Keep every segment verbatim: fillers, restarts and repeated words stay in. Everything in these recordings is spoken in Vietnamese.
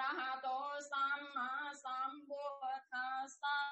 ระหะโตสัมมาสัมพุทธัสสะ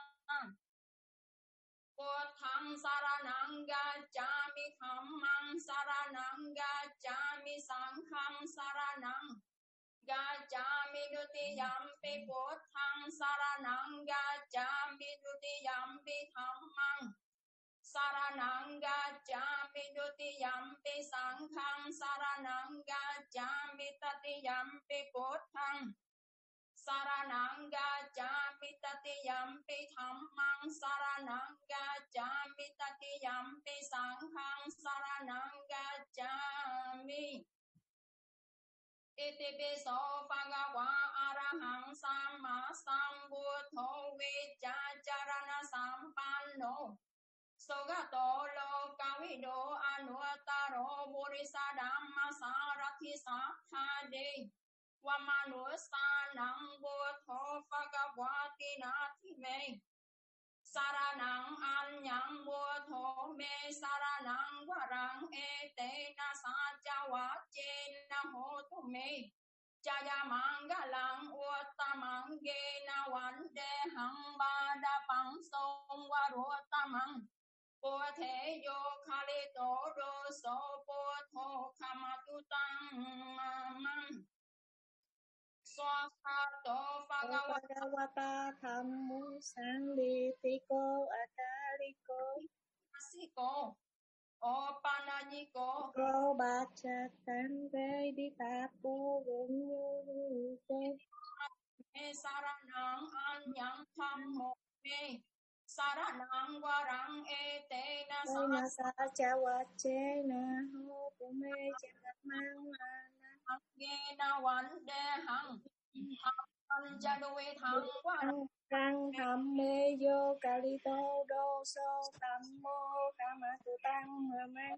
พุทธังสรณังกัจฉามิธัมมังสรณังกัจฉามิสังฆังสรณังกัจฉามิดุติยัมปิพุทธังสรณังกัจฉามิดุติยัมปิธัมมังสรณังกัจฉามิดุติยัมปิสังฆังสรณังกัจฉามิตติยัมปิพุทธังสรณังกัจฉามิตติยัมปิธัมมังสรณังกัจฉามิตติยัมปิสังฆังสรณังกัจฉามิอิติปิโสภะคะวะอะระหังสัมมาสัมพุทโธวิจจารณสัมปันโนสุขโตโลกวิโดอนุตตโรบุริสดัมมาสารทิสัทธาเดวมนุสสานังพุทโธภะคะวะตินาทิเมสารนังอัญญังพุทโธเมสารนังวรังเอเตนะสัจจวัจเจนะโหตุเมจายมังกลังอุตตมังเกนะวันเดหังบาดาปังสงวโรตมังปุเทโยคาลิโตโรโสปุโธขมาตุตังมังสวากขาโตภะคะวะตาธัมโมสังลิติโกอะกาลิโกสิโกโอปานาญิโกโกบัจจตังเวดิตาโกเวญโยวิเตเมสารนังอัญญังธัมโมเมสารนังวรังเอเตนะสัจสัจจวัจเจนะโหตุเมจยมังมานะเกนะวันเดหังอัญจดุเวทังวรังรังธรรมเมโยกาลิโตโดโสตัมโมกามาตุตังมะมะ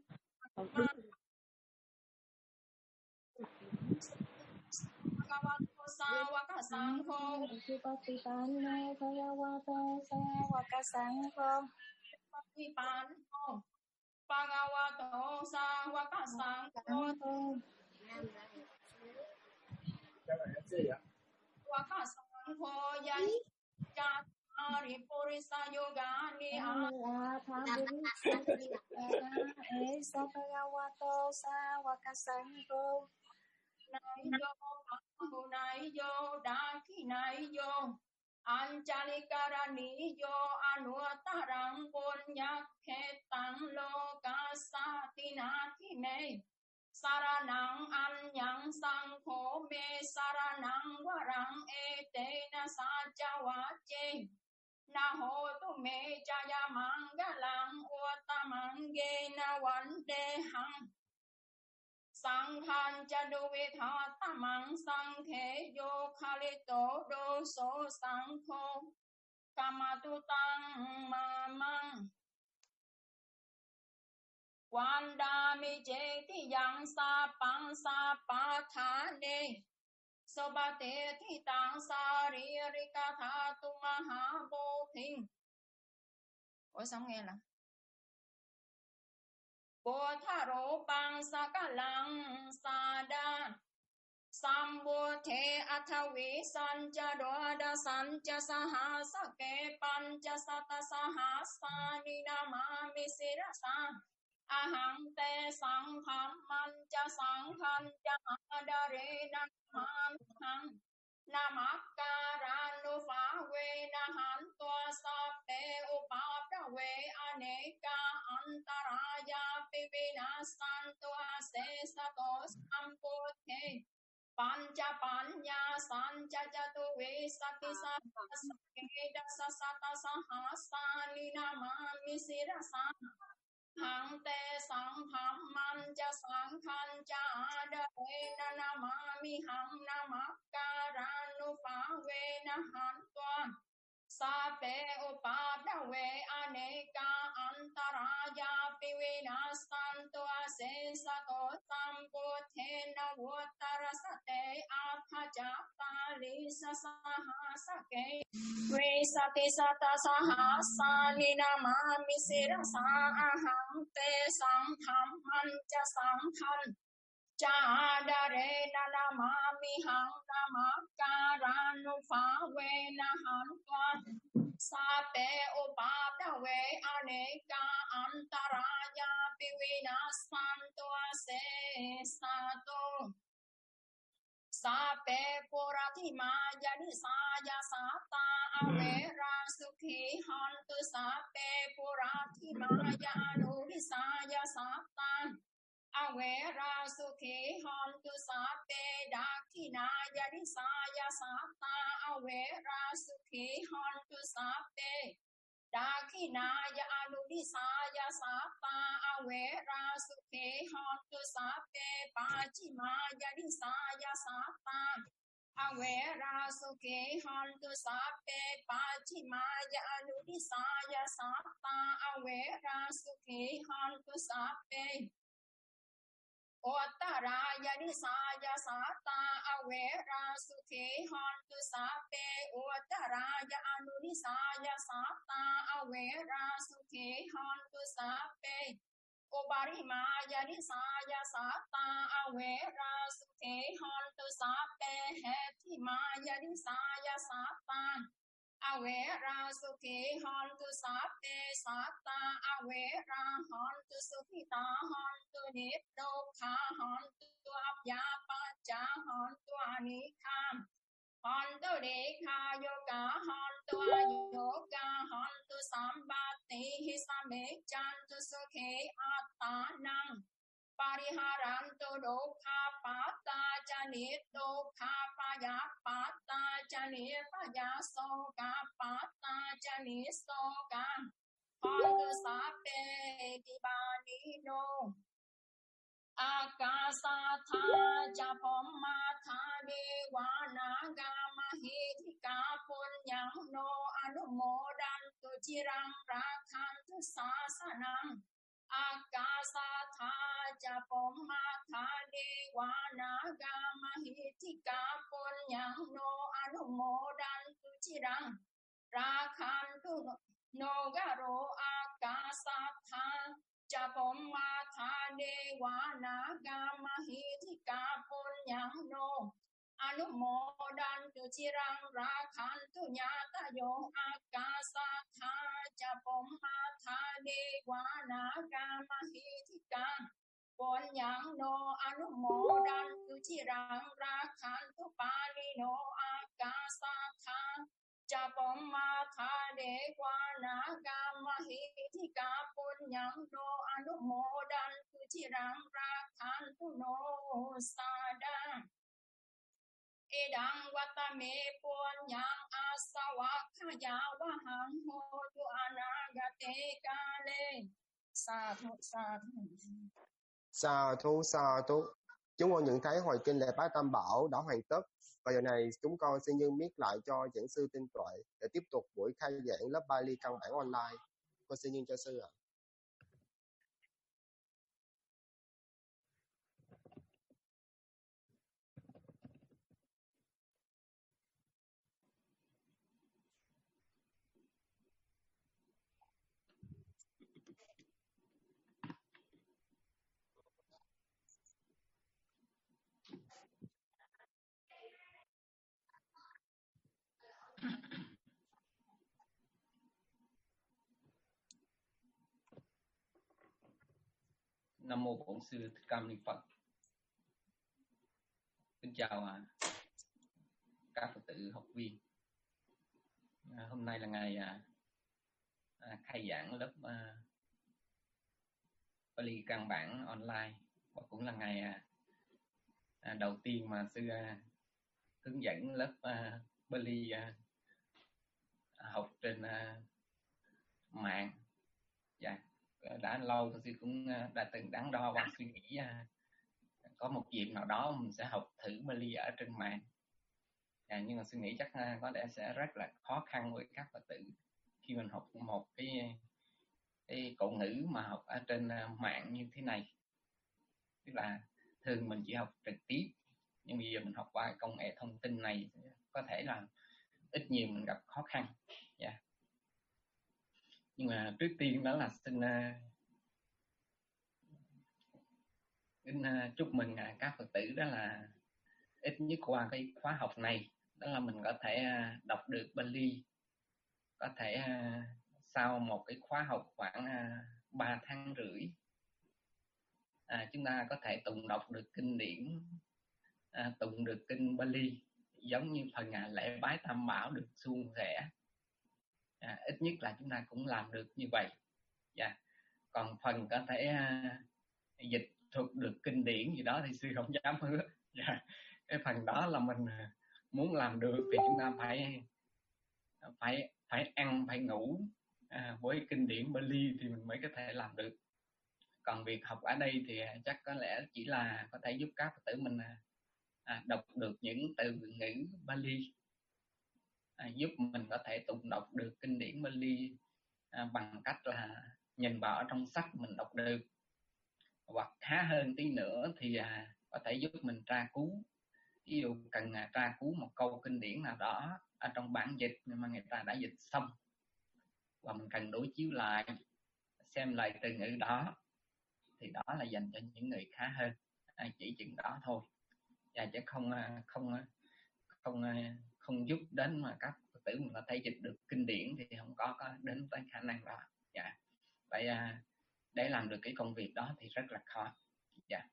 ภะคะวะโตสาวกสังโฆสุปฏิปันโนภะคะวะโตสาวกสังโฆปฏิปันโนภะคะวะโตสาวกสังโฆวะคะสังโฆยัญจัตตาริปุริสโยกานิอาภาบุริสังขิตาเอสะภะคะวะโตสาวกสังโฆนายโยปังหุนายโยดาคินายโยอัญจลิการณิโยอนุตตรังปุญญเขตังโลกัสสตินาทิเมสารนังอัญญังสังโฆเมสารนังวรังเอเตนะสัจจวัจเจนะโหตุเมจายมังกลังอุตตมังเกนะวันเดหังสังฆัญจดุวิทาตมังสังเขโยคาลิโตโดโสสังโฆกามาตุตังมามังวันดามิเจติยังสาปังสาปาทาเนสบะเตทิตังสาริริกาธาตุมหาโบพิงโอ้ยสองไงล่ะโบทาโรปังสกลังสาดาสัมบุเทอัทวิสัญจโรดาสัญจสหัสเกปัญจสัตตสหัสสานินามามิสิรสาอหังเตสังฆัมมันจะสังฆันจะอาดาเรนะมามิหังนามักการานุภาเวนะหันตัวสัพเพอุปาปะเวอเนกาอันตรายาปิวินาสันตัวเสสโตสัมปุเทปัญจปัญญาสัญจจตุเวสติสัพพะสเกดัสสะตสหัสสานินามามิสิรสาหังเตสังฆัมมันจะสังฆันจะอาดาเวนะนามามิหังนามักการานุภาเวนะหันตัวสัพเพอุปาทเวอเนกาอันตรายาปิวินาสันตัวเสสโตสัมปุเทนะวุตรสเตอาภจัปตาลิสสหัสเกเวสติสัตตสหัสสานินามามิสิรสาอหังเตสังฆัมมันจะสังฆัน cha đa re na na ma mi hằng na ma ca ra nu phá quê na hằng toan sa pe o pa đa quê ane ca antaraya pi vi na san toa se sa to sa pe pura thi ma ya ni sa ya sa ta ave ra sukhi han tu sa pe pura thi ma ya nu ni sa ya sa ta ave ra sukhi han tu sa pe da thi na ya ni sa ya sa ta ave ra sukhi han tu sa pe da khi na ya anu ni sa ya sa ta ave ra sukhi han tu sa pe pa chi ma ya ni sa ya sa ta ave ra sukhi han tu sa pe pa chi ma ya anu ni sa ya sa ta ave ra sukhi han tu sa pe Ottara yani sa ya sa ta ave ra sukhi han tu sa pe Ottara ya anu ni sa ya sa ta ave ra sukhi han tu sa pe Oparima yani sa ya sa ta ave ra sukhi han tu sa pe Hethima yani sa ya sa ta ave ra sukhi han tu sa pe sa ta ave ra han tu sukhi ta han tu nip đô kha han tu abya pa cha han tu ani kham han tu de kha yoga han tu yoga han tu sambati hi same chan tu sukhi attanang Pariharan tu dokha pata chanit dokha paya pata chanit paya soka pata chanit soka Hantu sape kibani no Akasa tha japoma tha dewana gama hithika punyang no anumodan tu chirang rakhantu sasanang Akasa tha japoma tha dewana gama hithika punyang no anumodan tu chirang rakhantu no garo akasa tha japoma tha dewana gama hithika punyang no anumodan tu chirang rakhantu nyata yo akasa tha japoma tha dewana gama hithika punyang no anumodan tu chirang rakhantu pali no akasa tha Japoma tha dewana gama hithika punyang no anumodan tu chirang rakhantu no sada Edang watame punyang asawakhaya wahang hotu anagate kale Sa thu sa thu Sa thu sa thu. Chúng con nhận thấy hồi kinh lễ bái tam bảo đã hoàn tất, và giờ này chúng con xin nhân miết lại cho giảng sư Tinh Tuệ để tiếp tục buổi khai giảng lớp Bali căn bản online. Con xin nhân cho sư ạ. Nam mô Bổn sư Thích Ca Mâu Ni Phật. Kính chào à, các Phật tử học viên. À, hôm nay là ngày à, à, khai giảng lớp à, Bali căn bản online, và cũng là ngày à, à, đầu tiên mà sư à, hướng dẫn lớp à, Bali à, học trên à, mạng. Dạ. Đã lâu sư cũng đã từng đắn đo và suy nghĩ có một dịp nào đó mình sẽ học thử Bali ở trên mạng, à, nhưng mà suy nghĩ chắc có lẽ sẽ rất là khó khăn với các Phật tử khi mình học một cái cái cổ ngữ mà học ở trên mạng như thế này. Tức là thường mình chỉ học trực tiếp, nhưng bây giờ mình học qua công nghệ thông tin này có thể là ít nhiều mình gặp khó khăn. Yeah. Nhưng mà trước tiên đó là xin uh, Xin chúc mừng các Phật tử đó là ít nhất qua cái khóa học này đó là mình có thể đọc được Bali, có thể sau một cái khóa học khoảng ba tháng rưỡi à, chúng ta có thể tụng đọc được kinh điển, à, tụng được kinh Bali giống như phần à, lễ bái Tam Bảo được suôn sẻ. À, ít nhất là chúng ta cũng làm được như vậy. Yeah. Còn phần có thể à, dịch thuật được kinh điển gì đó thì sư không dám hứa. Yeah. Cái phần đó là mình muốn làm được thì chúng ta phải phải phải ăn, phải ngủ à, với kinh điển Bali thì mình mới có thể làm được. Còn việc học ở đây thì chắc có lẽ chỉ là có thể giúp các Phật tử mình à, đọc được những từ ngữ Bali, à, giúp mình có thể tụng đọc được kinh điển Bali à, bằng cách là nhìn vào ở trong sách mình đọc được, hoặc khá hơn tí nữa thì à, có thể giúp mình tra cứu. Ví dụ cần à, tra cứu một câu kinh điển nào đó ở trong bản dịch mà người ta đã dịch xong, và mình cần đối chiếu lại xem lại từ ngữ đó, thì đó là dành cho những người khá hơn, à, chỉ chừng đó thôi, và chứ không không không không giúp đến mà các Phật tử mình có thể dịch được kinh điển thì không có, có đến tới khả năng đó. Dạ. Vậy à, để làm được cái công việc đó thì rất là khó. Dạ.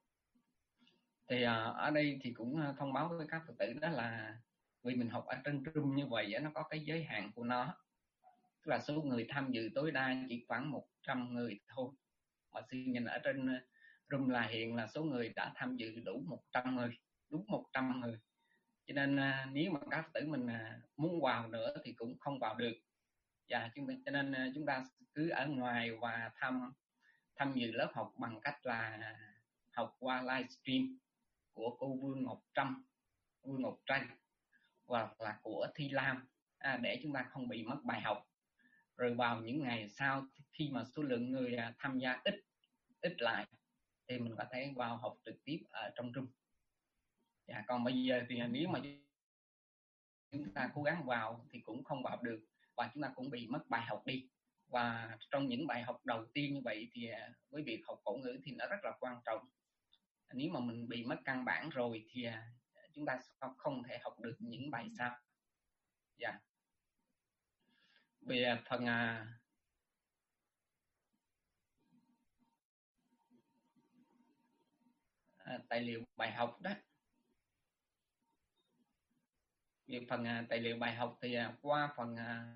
Thì à, ở đây thì cũng thông báo với các Phật tử đó là vì mình học ở trên room như vậy nó có cái giới hạn của nó, tức là số người tham dự tối đa chỉ khoảng một trăm người thôi, mà sư nhìn ở trên room là hiện là số người đã tham dự đủ một trăm người, đúng một trăm người, cho nên à, nếu mà các Phật tử mình à, muốn vào nữa thì cũng không vào được. Và chúng cho nên à, chúng ta cứ ở ngoài và tham tham dự lớp học bằng cách là học qua livestream của cô Vương Ngọc Trâm, Vương Ngọc Tranh, hoặc là của Thi Lam, à, để chúng ta không bị mất bài học. Rồi vào những ngày sau khi mà số lượng người à, tham gia ít ít lại thì mình có thể vào học trực tiếp ở trong room. Dạ, còn bây giờ thì nếu mà chúng ta cố gắng vào thì cũng không vào được, và chúng ta cũng bị mất bài học đi. Và trong những bài học đầu tiên như vậy thì với việc học cổ ngữ thì nó rất là quan trọng. Nếu mà mình bị mất căn bản rồi thì chúng ta không thể học được những bài sau. Dạ. Về phần à, tài liệu bài học đó, về phần à, tài liệu bài học thì à, qua phần à,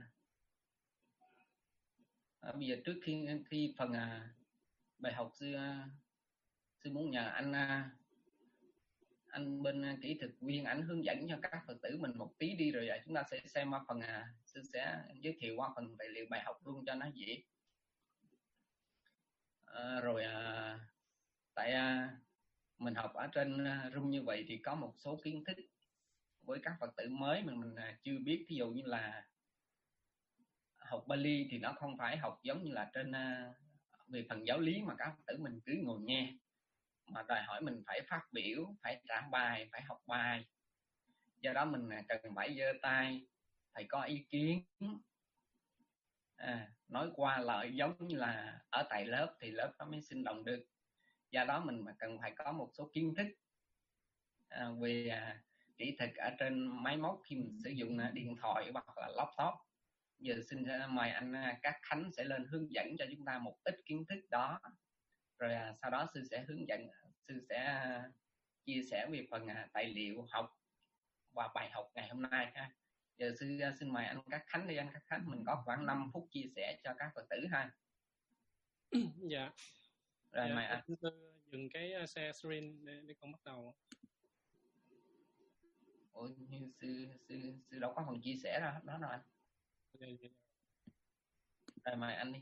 à, bây giờ trước khi khi phần à, bài học sư sư muốn nhờ anh à, anh bên kỹ thuật viên ảnh hướng dẫn cho các Phật tử mình một tí đi, rồi chúng ta sẽ xem qua phần à, sư sẽ giới thiệu qua phần tài liệu bài học luôn cho nó dễ. À, rồi à, tại à, mình học ở trên room như vậy thì có một số kiến thức với các Phật tử mới mà mình chưa biết. Ví dụ như là học Bali thì nó không phải học giống như là trên uh, về phần giáo lý mà các Phật tử mình cứ ngồi nghe, mà đòi hỏi mình phải phát biểu, phải trả bài, phải học bài. Do đó mình cần phải giơ tay, phải có ý kiến, à, nói qua lại giống như là ở tại lớp thì lớp nó mới sinh động được. Do đó mình mà cần phải có một số kiến thức à, về à, kỹ thuật ở trên máy móc khi mình sử dụng à, điện thoại hoặc là laptop. Giờ xin mời anh Cát Khánh sẽ lên hướng dẫn cho chúng ta một ít kiến thức đó, rồi à, sau đó sư sẽ hướng dẫn, sư sẽ à, chia sẻ về phần à, tài liệu học và bài học ngày hôm nay ha. Giờ sư à, xin mời anh Cát Khánh đi. Anh Cát Khánh, mình có khoảng năm phút chia sẻ cho các Phật tử ha. Dạ. Rồi dạ, mời anh. Sư dừng cái share screen để, để con bắt đầu. Ủa, như sư, sư, sư đâu có phần chia sẻ đó, đó rồi anh. Dạ, dạ. Rồi mời anh đi.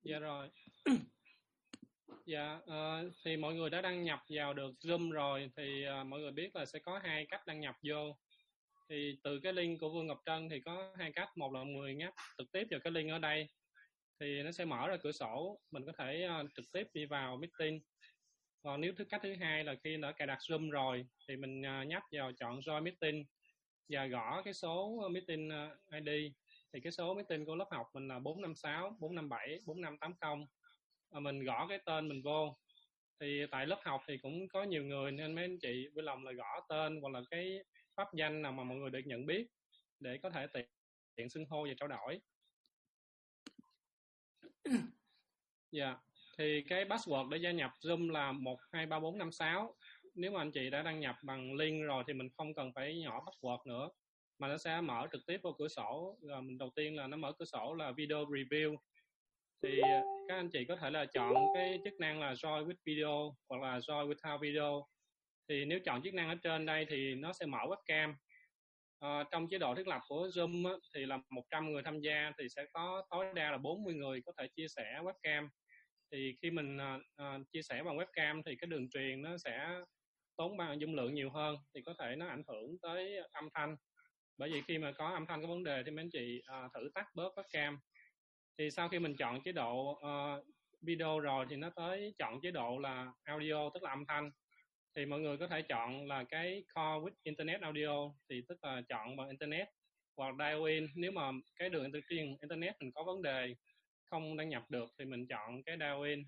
Dạ rồi. Dạ, uh, thì mọi người đã đăng nhập vào được Zoom rồi thì uh, mọi người biết là sẽ có hai cách đăng nhập vô. Thì từ cái link của Vương Ngọc Trân thì có hai cách. Một là mọi người nhấp trực tiếp vào cái link ở đây thì nó sẽ mở ra cửa sổ, mình có thể uh, trực tiếp đi vào meeting. Còn nếu thứ cách thứ hai là khi đã cài đặt Zoom rồi thì mình uh, nhấp vào chọn Join Meeting và gõ cái số meeting uh, i đê. Thì cái số meeting của lớp học mình là bốn năm sáu, bốn năm bảy, bốn năm tám không. À, mình gõ cái tên mình vô. Thì tại lớp học thì cũng có nhiều người nên mấy anh chị vui lòng là gõ tên hoặc là cái pháp danh nào mà mọi người được nhận biết để có thể tiện, tiện xưng hô và trao đổi. Dạ, yeah. Thì cái password để gia nhập Zoom là một hai ba bốn năm sáu. Nếu mà anh chị đã đăng nhập bằng link rồi thì mình không cần phải nhỏ password nữa, mà nó sẽ mở trực tiếp vô cửa sổ. Rồi mình đầu tiên là nó mở cửa sổ là video review. Thì các anh chị có thể là chọn cái chức năng là Join with video hoặc là Join without video. Thì nếu chọn chức năng ở trên đây thì nó sẽ mở webcam. À, trong chế độ thiết lập của Zoom á, thì là một trăm người tham gia thì sẽ có tối đa là bốn mươi người có thể chia sẻ webcam. Thì khi mình uh, chia sẻ bằng webcam thì cái đường truyền nó sẽ tốn bằng dung lượng nhiều hơn, thì có thể nó ảnh hưởng tới âm thanh. Bởi vì khi mà có âm thanh có vấn đề thì mấy anh chị uh, thử tắt bớt webcam. Thì sau khi mình chọn chế độ uh, video rồi thì nó tới chọn chế độ là audio, tức là âm thanh. Thì mọi người có thể chọn là cái Call with Internet Audio, thì tức là chọn bằng Internet, hoặc dial in nếu mà cái đường truyền Internet mình có vấn đề không đăng nhập được thì mình chọn cái dial in.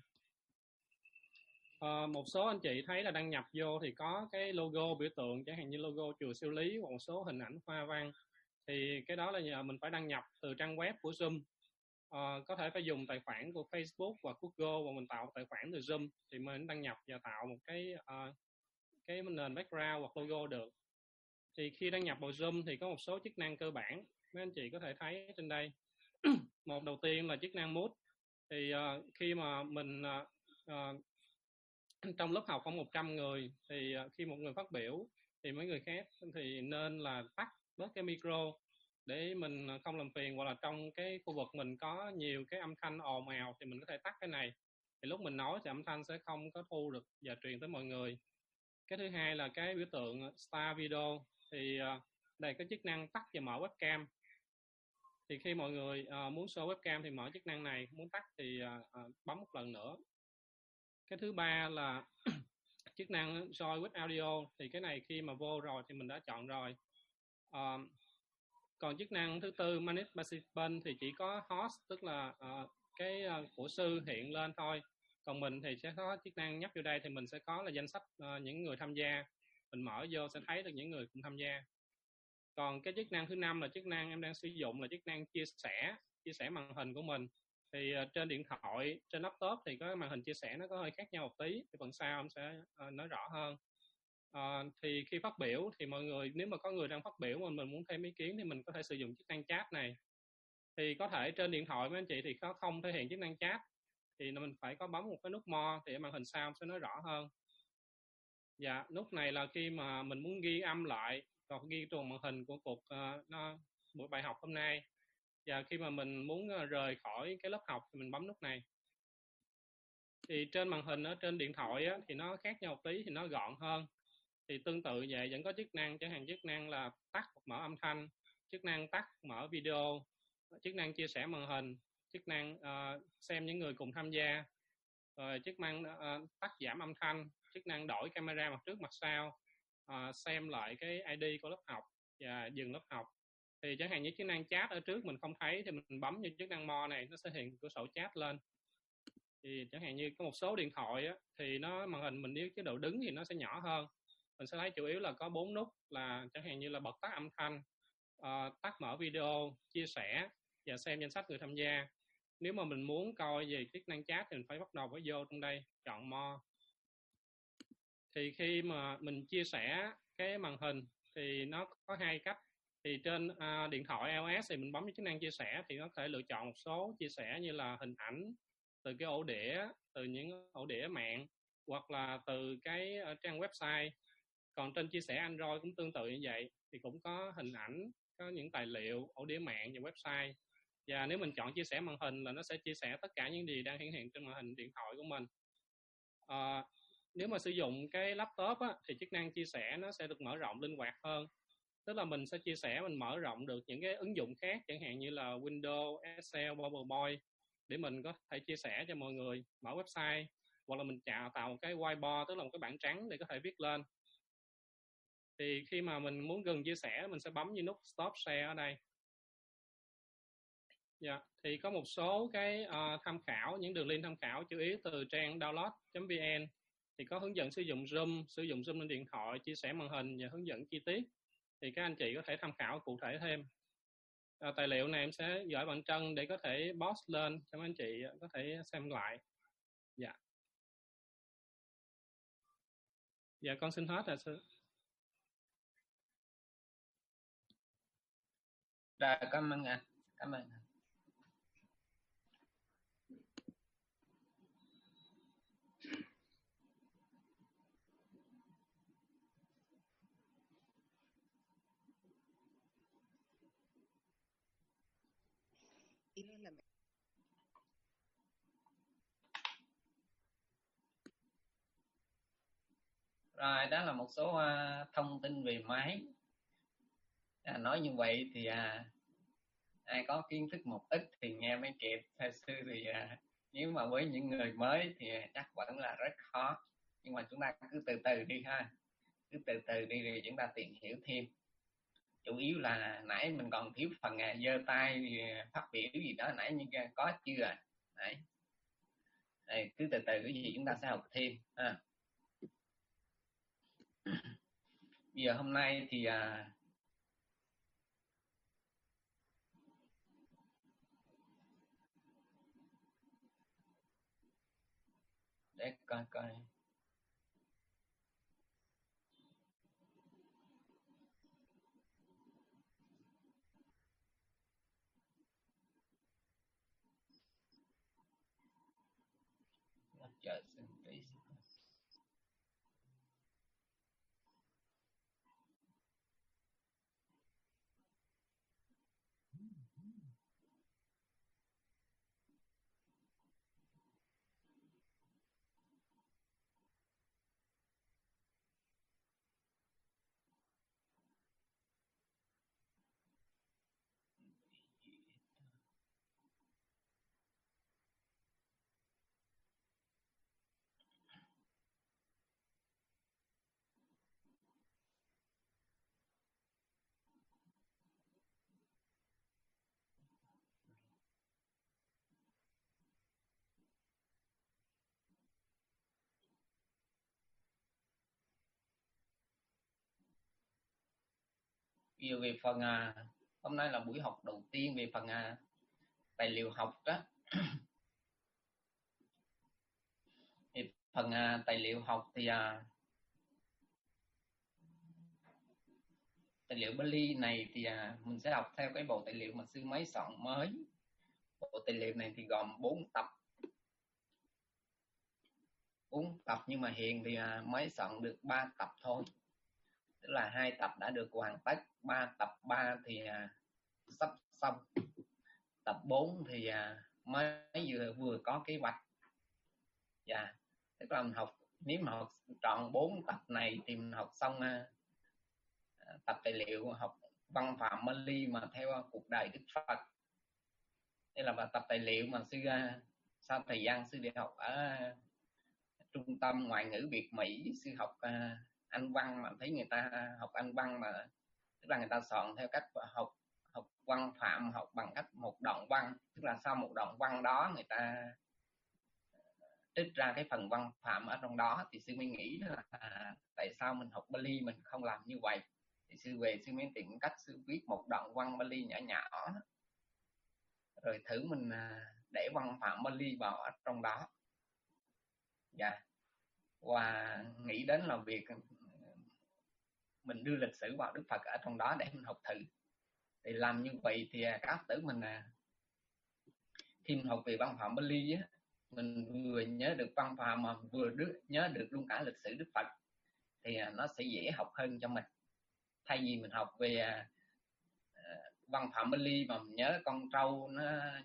Uh, một số anh chị thấy là đăng nhập vô thì có cái logo biểu tượng, chẳng hạn như logo chùa Siêu Lý hoặc một số hình ảnh hoa văn. Thì cái đó là nhờ mình phải đăng nhập từ trang web của Zoom. Uh, có thể phải dùng tài khoản của Facebook và Google, và mình tạo tài khoản từ Zoom thì mình đăng nhập và tạo một cái uh, cái nền background hoặc logo được. Thì khi đăng nhập vào Zoom thì có một số chức năng cơ bản mấy anh chị có thể thấy trên đây. Một đầu tiên là chức năng mute. Thì uh, khi mà mình uh, uh, trong lớp học có một trăm người thì uh, khi một người phát biểu thì mấy người khác thì nên là tắt bớt cái micro để mình không làm phiền, hoặc là trong cái khu vực mình có nhiều cái âm thanh ồn ào thì mình có thể tắt cái này. Thì lúc mình nói thì âm thanh sẽ không có thu được và truyền tới mọi người. Cái thứ hai là cái biểu tượng Start Video. Thì uh, đây có chức năng tắt và mở webcam. Thì khi mọi người uh, muốn show webcam thì mở chức năng này, muốn tắt thì uh, uh, bấm một lần nữa. Cái thứ ba là chức năng Join with Audio. Thì cái này khi mà vô rồi thì mình đã chọn rồi. Uh, còn chức năng thứ tư Manage Participant thì chỉ có host, tức là uh, cái uh, của sư hiện lên thôi. Còn mình thì sẽ có chức năng nhấp vô đây thì mình sẽ có là danh sách uh, những người tham gia. Mình mở vô sẽ thấy được những người cùng tham gia. Còn cái chức năng thứ năm là chức năng em đang sử dụng là chức năng chia sẻ, chia sẻ màn hình của mình. Thì uh, trên điện thoại, trên laptop thì có màn hình chia sẻ nó có hơi khác nhau một tí. Thì phần sau em sẽ uh, nói rõ hơn. Uh, thì khi phát biểu thì mọi người, nếu mà có người đang phát biểu mà mình muốn thêm ý kiến thì mình có thể sử dụng chức năng chat này. Thì có thể trên điện thoại mấy anh chị thì có không thể hiện chức năng chat, thì mình phải có bấm một cái nút more thì màn hình sau sẽ nói rõ hơn. Dạ, nút này là khi mà mình muốn ghi âm lại hoặc ghi trong màn hình của cuộc uh, nó, buổi bài học hôm nay. Và khi mà mình muốn uh, rời khỏi cái lớp học thì mình bấm nút này. Thì trên màn hình ở trên điện thoại á, thì nó khác nhau một tí, thì nó gọn hơn. Thì tương tự vậy vẫn có chức năng, chẳng hạn chức năng là tắt hoặc mở âm thanh, chức năng tắt mở video, chức năng chia sẻ màn hình, chức năng uh, xem những người cùng tham gia, rồi chức năng uh, tắt giảm âm thanh, chức năng đổi camera mặt trước mặt sau, uh, xem lại cái i đê của lớp học và dừng lớp học. Thì chẳng hạn như chức năng chat ở trước mình không thấy thì mình bấm vào chức năng more này, nó sẽ hiện cửa sổ chat lên. Thì chẳng hạn như có một số điện thoại á, thì nó màn hình mình nếu chế độ đứng thì nó sẽ nhỏ hơn. Mình sẽ thấy chủ yếu là có bốn nút, là chẳng hạn như là bật tắt âm thanh, uh, tắt mở video, chia sẻ và xem danh sách người tham gia. Nếu mà mình muốn coi về chức năng chat thì mình phải bắt đầu với vô trong đây, chọn more. Thì khi mà mình chia sẻ cái màn hình thì nó có hai cách. Thì trên uh, điện thoại iOS thì mình bấm chức năng chia sẻ thì nó có thể lựa chọn một số chia sẻ như là hình ảnh từ cái ổ đĩa, từ những ổ đĩa mạng, hoặc là từ cái uh, trang website. Còn trên chia sẻ Android cũng tương tự như vậy, thì cũng có hình ảnh, có những tài liệu, ổ đĩa mạng và website. Và nếu mình chọn chia sẻ màn hình là nó sẽ chia sẻ tất cả những gì đang hiển hiện trên màn hình điện thoại của mình. À, nếu mà sử dụng cái laptop á, thì chức năng chia sẻ nó sẽ được mở rộng linh hoạt hơn. Tức là mình sẽ chia sẻ, mình mở rộng được những cái ứng dụng khác, chẳng hạn như là Windows, Excel, PowerPoint, để mình có thể chia sẻ cho mọi người, mở website, hoặc là mình tạo một cái whiteboard, tức là một cái bảng trắng để có thể viết lên. Thì khi mà mình muốn dừng chia sẻ, mình sẽ bấm vào nút Stop Share ở đây. Dạ, yeah. Thì có một số cái uh, tham khảo, những đường link tham khảo chủ yếu từ trang download chấm vn. Thì có hướng dẫn sử dụng Zoom, sử dụng Zoom lên điện thoại, chia sẻ màn hình và hướng dẫn chi tiết. Thì các anh chị có thể tham khảo cụ thể thêm. À, tài liệu này em sẽ gửi bạn Trân để có thể post lên cho các anh chị có thể xem lại. Dạ. Dạ con xin hết rồi sư. Rồi, cảm ơn ạ. Cảm ơn. Rồi, đó là một số uh, thông tin về máy. À, nói như vậy thì à, ai có kiến thức một ít thì nghe mới kịp. Theo sư thì à, nếu mà với những người mới thì chắc vẫn là rất khó. Nhưng mà chúng ta cứ từ từ đi ha. Cứ từ từ đi rồi chúng ta tìm hiểu thêm. Chủ yếu là nãy mình còn thiếu phần à, giơ tay phát biểu gì đó nãy như có chưa à? Nãy. Đây, cứ từ từ cái gì chúng ta sẽ học thêm ha. Bây giờ hôm nay thì à, để coi coi chờ xin tí. Bây giờ về phần à, hôm nay là buổi học đầu tiên về phần à, tài liệu học đó. Thì phần à, tài liệu học thì à, tài liệu Bali này thì à, mình sẽ học theo cái bộ tài liệu mà sư mấy soạn mới. Bộ tài liệu này thì gồm bốn tập, bốn tập nhưng mà hiện thì à, mới soạn được ba tập thôi. Tức là hai tập đã được hoàn tất, ba tập ba thì à, sắp xong, tập bốn thì à, mới vừa vừa có kế hoạch. Dạ, tức là mình học, nếu mà học trọn bốn tập này thì mình học xong à, tập tài liệu học văn phạm Bali mà theo cuộc đời Đức Phật. Đây là tập tài liệu mà sư sau thời gian sư đi học ở trung tâm ngoại ngữ Việt Mỹ, sư học uh, Anh văn mà thấy người ta học Anh văn mà tức là người ta soạn theo cách học học văn phạm, học bằng cách một đoạn văn, tức là sau một đoạn văn đó người ta trích ra cái phần văn phạm ở trong đó. Thì sư mới nghĩ là à, tại sao mình học Bali mình không làm như vậy. Thì sư về sư mới tìm cách sư viết một đoạn văn Bali nhỏ nhỏ rồi thử mình để văn phạm Bali vào ở trong đó. Dạ. Và nghĩ đến là việc mình đưa lịch sử vào Đức Phật ở trong đó để mình học thử. Thì làm như vậy thì các tử mình khi mình học về văn phạm Bali á, mình vừa nhớ được văn phạm mà vừa được, nhớ được luôn cả lịch sử Đức Phật, thì nó sẽ dễ học hơn cho mình. Thay vì mình học về văn phạm Bali mà mình nhớ con trâu nó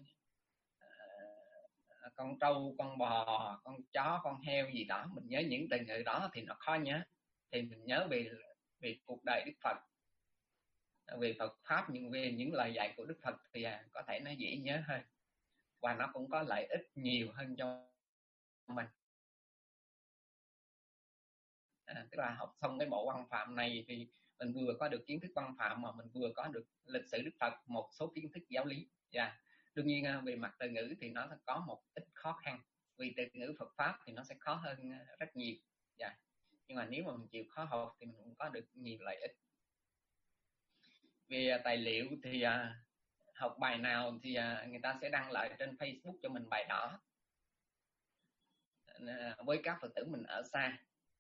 con trâu, con bò, con chó, con heo gì đó, mình nhớ những từ ngữ đó thì nó khó nhớ. Thì mình nhớ về về cuộc đời Đức Phật, về Phật pháp, nhưng về những lời dạy của Đức Phật thì à, có thể nó dễ nhớ hơn và nó cũng có lợi ích nhiều hơn cho mình. À, tức là học xong cái bộ văn phạm này thì mình vừa có được kiến thức văn phạm mà mình vừa có được lịch sử Đức Phật, một số kiến thức giáo lý. Yeah. Đương nhiên về mặt từ ngữ thì nó có một ít khó khăn, vì từ ngữ Phật pháp thì nó sẽ khó hơn rất nhiều. Yeah. Nhưng mà nếu mà mình chịu khó học thì mình cũng có được nhiều lợi ích. Về tài liệu thì à, học bài nào thì à, người ta sẽ đăng lại trên Facebook cho mình bài đó. À, với các Phật tử mình ở xa,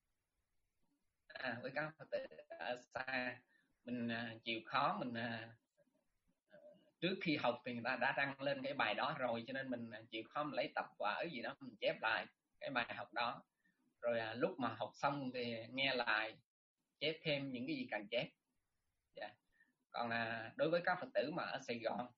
à, với các Phật tử ở xa mình à, chịu khó mình à, trước khi học thì người ta đã đăng lên cái bài đó rồi, cho nên mình chịu khó mình lấy tập vở gì đó mình chép lại cái bài học đó, rồi à, lúc mà học xong thì nghe lại, chép thêm những cái gì cần chép. Yeah. Còn à, đối với các Phật tử mà ở Sài Gòn,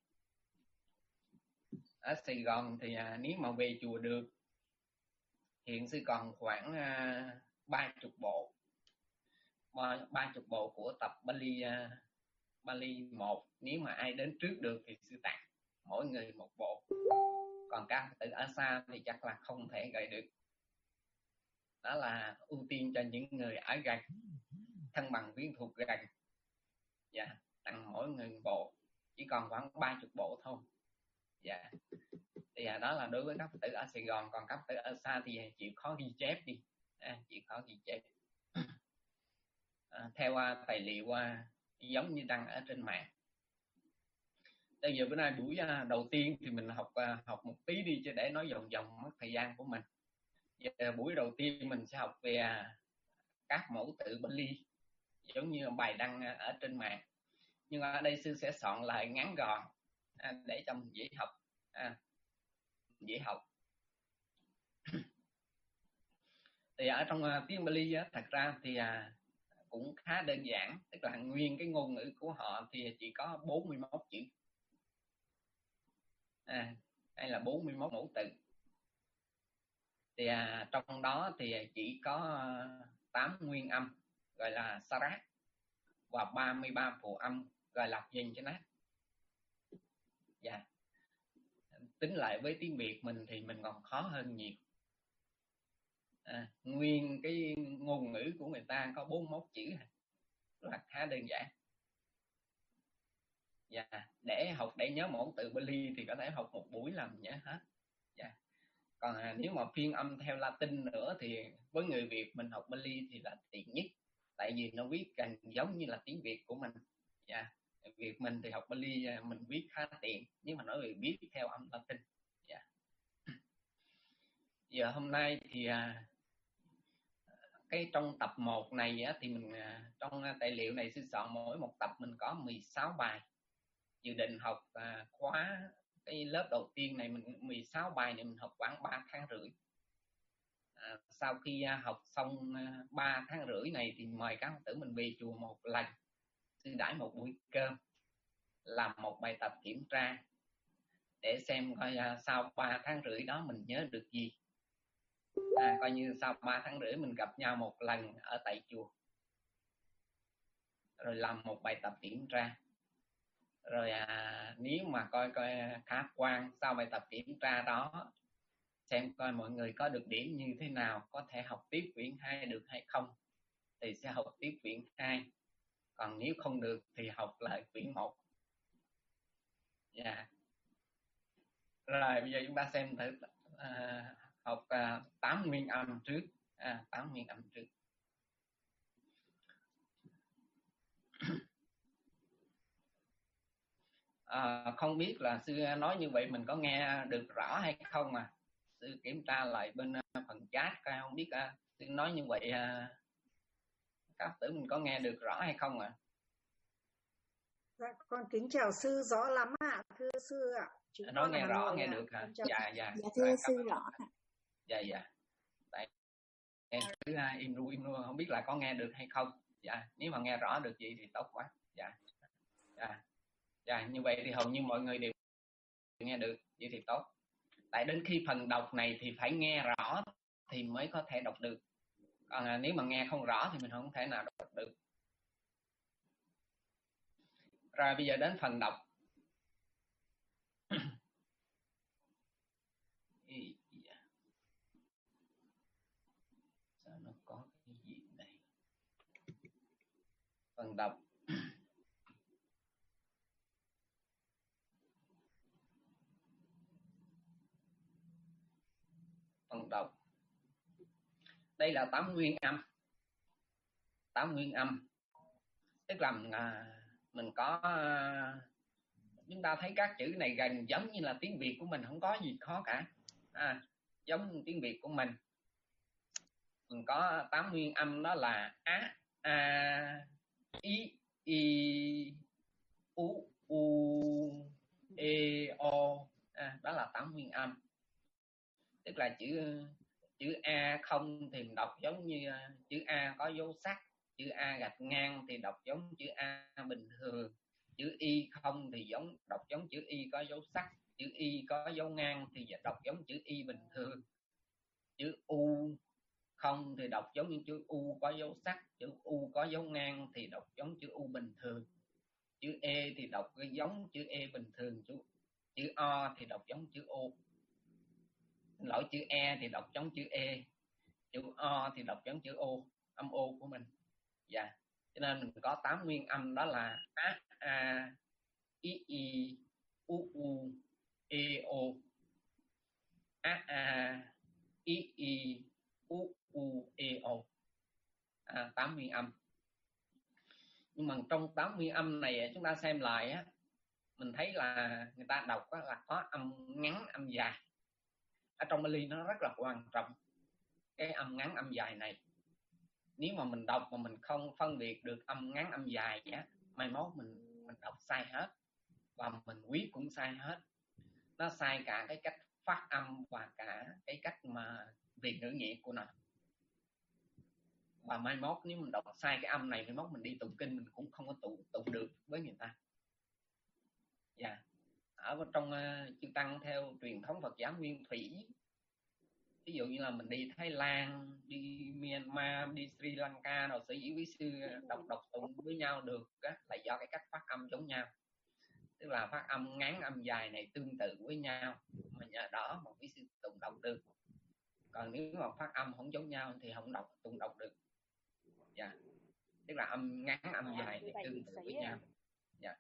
ở Sài Gòn thì à, nếu mà về chùa được, hiện sư còn khoảng à, ba chục bộ, ba chục bộ của tập Bali à, Bali một. Nếu mà ai đến trước được thì sư tặng mỗi người một bộ. Còn các Phật tử ở xa thì chắc là không thể gửi được. Đó là ưu tiên cho những người ở gần, thân bằng quyến thuộc gần. Dạ, tặng mỗi người một bộ, chỉ còn khoảng ba chục bộ thôi. Dạ. Thì à, đó là đối với các Phật tử ở Sài Gòn. Còn các Phật tử ở xa thì chịu khó ghi chép đi, à, chịu khó ghi chép à, theo à, tài liệu à, giống như đăng ở trên mạng. Bây giờ bữa nay buổi à, đầu tiên thì mình học à, học một tí đi cho để nói vòng vòng mất thời gian của mình. Giờ, buổi đầu tiên mình sẽ học về à, các mẫu tự Bali giống như bài đăng à, ở trên mạng, nhưng ở đây sư sẽ soạn lại ngắn gọn à, để cho mình dễ học, à, dễ học. Thì ở trong uh, tiếng Bali á, thật ra thì uh, cũng khá đơn giản, tức là nguyên cái ngôn ngữ của họ thì chỉ có bốn mươi mốt chữ, à, hay là bốn mươi mốt mẫu tự. Thì uh, trong đó thì chỉ có uh, tám nguyên âm gọi là Sarat và ba mươi ba phụ âm gọi là Vyanjana. Dạ. Tính lại với tiếng Việt mình thì mình còn khó hơn nhiều. À, nguyên cái ngôn ngữ của người ta có bốn mươi mốt chữ, là khá đơn giản. Dạ. Để học, để nhớ mẫu tự Bali thì có thể học một buổi làm nhớ hết. Dạ. Còn à, nếu mà phiên âm theo Latin nữa thì với người Việt mình học Bali thì là tiện nhất, tại vì nó viết gần giống như là tiếng Việt của mình. Dạ. Việt mình thì học Bali mình viết khá tiện, nếu mà nói về viết theo âm Latin. Dạ. Giờ hôm nay thì à, cái trong tập một này á, thì mình trong tài liệu này sư soạn mỗi một tập mình có mười sáu bài. Dự định học à, khóa cái lớp đầu tiên này mình mười sáu bài này mình học khoảng ba tháng rưỡi. À, sau khi à, học xong à, ba tháng rưỡi này thì mời các Phật tử mình về chùa một lần, sư đãi một buổi cơm, làm một bài tập kiểm tra để xem coi à, sau ba tháng rưỡi đó mình nhớ được gì. À, coi như sau ba tháng rưỡi mình gặp nhau một lần ở tại chùa, rồi làm một bài tập kiểm tra. Rồi à, nếu mà coi coi khả quan sau bài tập kiểm tra đó, xem coi mọi người có được điểm như thế nào, có thể học tiếp quyển hai được hay không, thì sẽ học tiếp quyển hai. Còn nếu không được thì học lại quyển một. Dạ. Yeah. Rồi bây giờ chúng ta xem thử à, học à, tám nguyên âm trước, à, tám nguyên âm trước. À, không biết là sư nói như vậy mình có nghe được rõ hay không, mà sư kiểm tra lại bên phần chat coi, không biết à, sư nói như vậy à, các tử mình có nghe được rõ hay không ạ? À? Dạ, con kính chào sư, rõ lắm ạ, à. Thưa sư ạ. À, nói nghe rõ nghe được hả? Dạ dạ. Dạ thưa sư rõ ạ. Dạ dạ. Tại em cứ im ru im ru không biết là có nghe được hay không. Dạ, nếu mà nghe rõ được gì thì tốt quá. Dạ. Dạ. Dạ, như vậy thì hầu như mọi người đều nghe được, vậy thì tốt. Tại đến khi phần đọc này thì phải nghe rõ thì mới có thể đọc được. Còn à, nếu mà nghe không rõ thì mình không thể nào đọc được. Rồi bây giờ đến phần đọc. Sao nó có cái gì đây? Phần đọc. Phần đọc. Đây là tám nguyên âm. Tám nguyên âm. Tức là à, mình có à, chúng ta thấy các chữ này gần giống như là tiếng Việt của mình, không có gì khó cả. À, giống tiếng Việt của mình. Mình có tám nguyên âm, đó là á, a, i, i, u, u, e, o. À, đó là tám nguyên âm. Tức là chữ chữ A không thì đọc giống như chữ A có dấu sắc, chữ A gạch ngang thì đọc giống chữ A bình thường, chữ Y không thì giống đọc giống chữ Y có dấu sắc, chữ Y có dấu ngang thì đọc giống chữ Y bình thường, chữ U không thì đọc giống như chữ U có dấu sắc, chữ U có dấu ngang thì đọc giống chữ U bình thường, chữ E thì đọc giống chữ E bình thường, chữ, chữ O thì đọc giống chữ O. Lỗi chữ E thì đọc giống chữ E, chữ O thì đọc giống chữ O, âm O của mình. Dạ. Cho nên mình có tám nguyên âm, đó là a, a, i, i, u, u, e, o. A, a, i, i, u, u, e, o. À, tám nguyên âm. Nhưng mà trong tám nguyên âm này chúng ta xem lại á, mình thấy là người ta đọc là có âm ngắn, âm dài. Ở trong Bali nó rất là quan trọng cái âm ngắn, âm dài này. Nếu mà mình đọc mà mình không phân biệt được âm ngắn, âm dài á, mai mốt mình mình đọc sai hết và mình viết cũng sai hết. Nó sai cả cái cách phát âm và cả cái cách mà việc ngữ nghĩa của nó. Và mai mốt nếu mình đọc sai cái âm này, mai mốt mình đi tụng kinh mình cũng không có tụng tụng được với người ta. Dạ. Yeah. Ở trong uh, chư tăng theo truyền thống Phật giáo Nguyên Thủy, ví dụ như là mình đi Thái Lan, đi Myanmar, đi Sri Lanka, rồi sở dĩ quý sư đọc đọc tụng với nhau được á, là do cái cách phát âm giống nhau. Tức là phát âm ngắn, âm dài này tương tự với nhau, mà nhờ đó mà quý sư tụng đọc được. Còn nếu mà phát âm không giống nhau thì không đọc tụng đọc được. Dạ. Tức là âm ngắn, âm dài này tương tự với nhau. Dạ.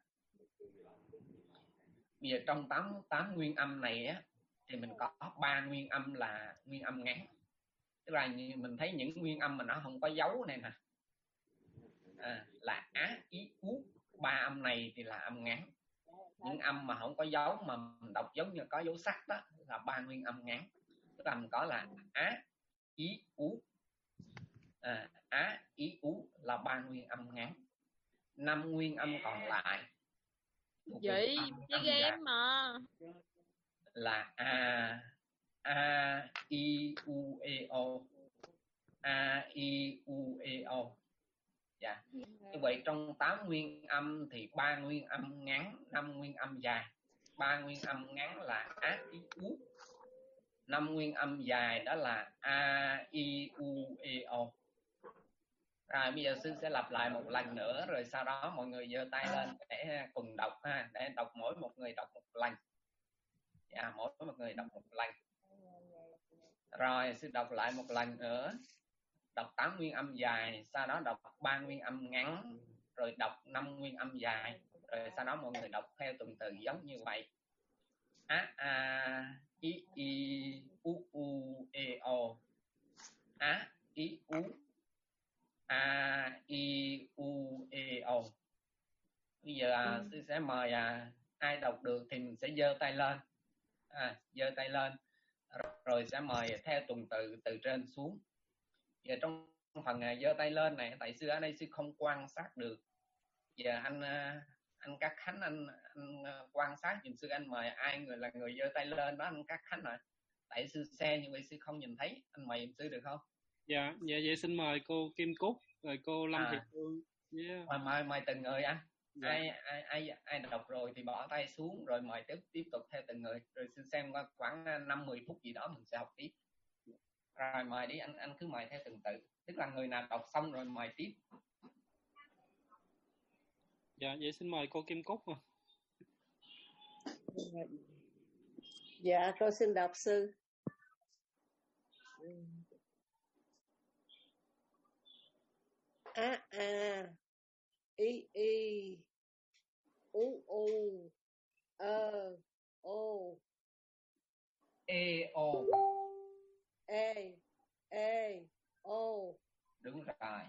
Bây giờ trong tám, tám nguyên âm này á, thì mình có ba nguyên âm là nguyên âm ngắn. Tức là mình thấy những nguyên âm mà nó không có dấu này nè, à, là á, ý, ú. Ba âm này thì là âm ngắn. Những âm mà không có dấu mà mình đọc giống như có dấu sắc đó là ba nguyên âm ngắn. Tức là mình có là á, ý, ú. À, á, ý, ú là ba nguyên âm ngắn. Năm nguyên âm còn lại vậy chơi game mà là a, a, i, u, e, o. A, i, u, e, o. Dạ. Như vậy trong tám nguyên âm thì ba nguyên âm ngắn, năm nguyên âm dài. Ba nguyên âm ngắn là á, i, u. Năm nguyên âm dài đó là a, i, u, e, o. Rồi bây giờ sư sẽ lặp lại một lần nữa, rồi sau đó mọi người giơ tay lên để cùng đọc ha, để đọc mỗi một người đọc một lần. Dạ, mỗi một người đọc một lần. Rồi sư đọc lại một lần nữa. Đọc tám nguyên âm dài, sau đó đọc ba nguyên âm ngắn, rồi đọc năm nguyên âm dài, rồi sau đó mọi người đọc theo tuần tự giống như vậy. A, a, i, i, u, u, e, o. A, i, u. A, i, u, e, o. Bây giờ à, sư sẽ mời à, ai đọc được thì mình sẽ giơ tay lên. À, giơ tay lên. Rồi sẽ mời theo tuần tự từ trên xuống. Giờ trong phần giơ tay lên này, tại sư ở đây sư không quan sát được. Giờ anh anh Cát Khánh anh, anh quan sát giùm sư, anh mời ai người là người giơ tay lên đó, anh Cát Khánh rồi. Tại sư xe như vậy sư không nhìn thấy, anh mời giùm sư được không? Dạ, dạ vậy xin mời cô Kim Cúc rồi cô Lâm à. Thị Phương. Yeah. Mời mời mời từng người anh. Dạ. ai ai ai ai đọc rồi thì bỏ tay xuống rồi mời tiếp tiếp tục theo từng người, rồi xin xem qua khoảng năm mười phút gì đó mình sẽ học tiếp. Rồi mời đi, anh anh cứ mời theo từng tự, tức là người nào đọc xong rồi mời tiếp. Dạ, vậy xin mời cô Kim Cúc. Dạ, con xin đọc sư. A a y y u u ơ o E O. e e o. Đúng rồi.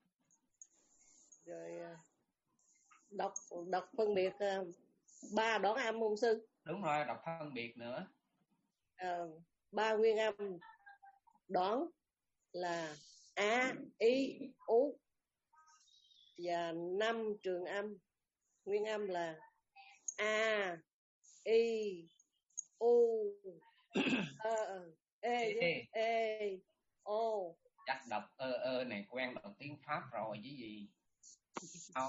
Rồi đọc đọc phân biệt ba đoạn âm môn sư. Đúng rồi, đọc phân biệt nữa. À, ba nguyên âm đoạn là a y u, và năm trường âm nguyên âm là a y u ơ e E. e o. Chắc đọc ơ ơ này quen đọc tiếng Pháp rồi chứ gì không?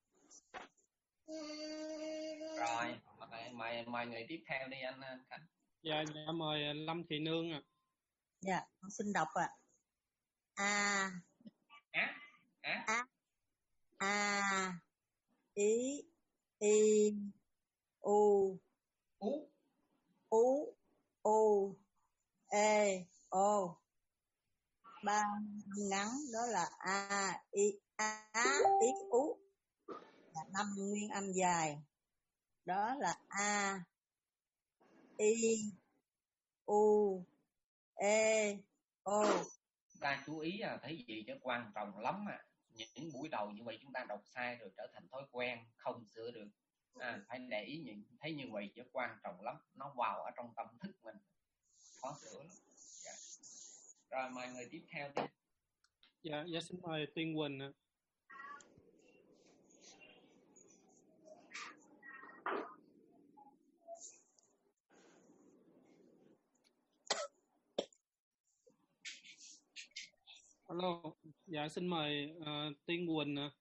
Rồi mời mời, mời người tiếp theo đi anh Khánh. Dạ, dạ mời Lâm Thị Nương ạ. À. Dạ, con xin đọc ạ. À. Á á a a ý y u u u u e o. Ba ngắn đó là a y á ý u, và năm nguyên âm dài đó là a y u e o. Ta chú ý là thấy gì chứ quan trọng lắm à. Những buổi đầu như vậy chúng ta đọc sai rồi trở thành thói quen, không sửa được. À, phải để ý những thấy như vậy chứ quan trọng lắm, nó vào ở trong tâm thức mình, khó sửa lắm. Dạ. Rồi mời người tiếp theo đi. Dạ, dạ xin mời Tiên Quỳnh ạ. Alo, dạ xin mời uh, Tiên Quỳnh ạ.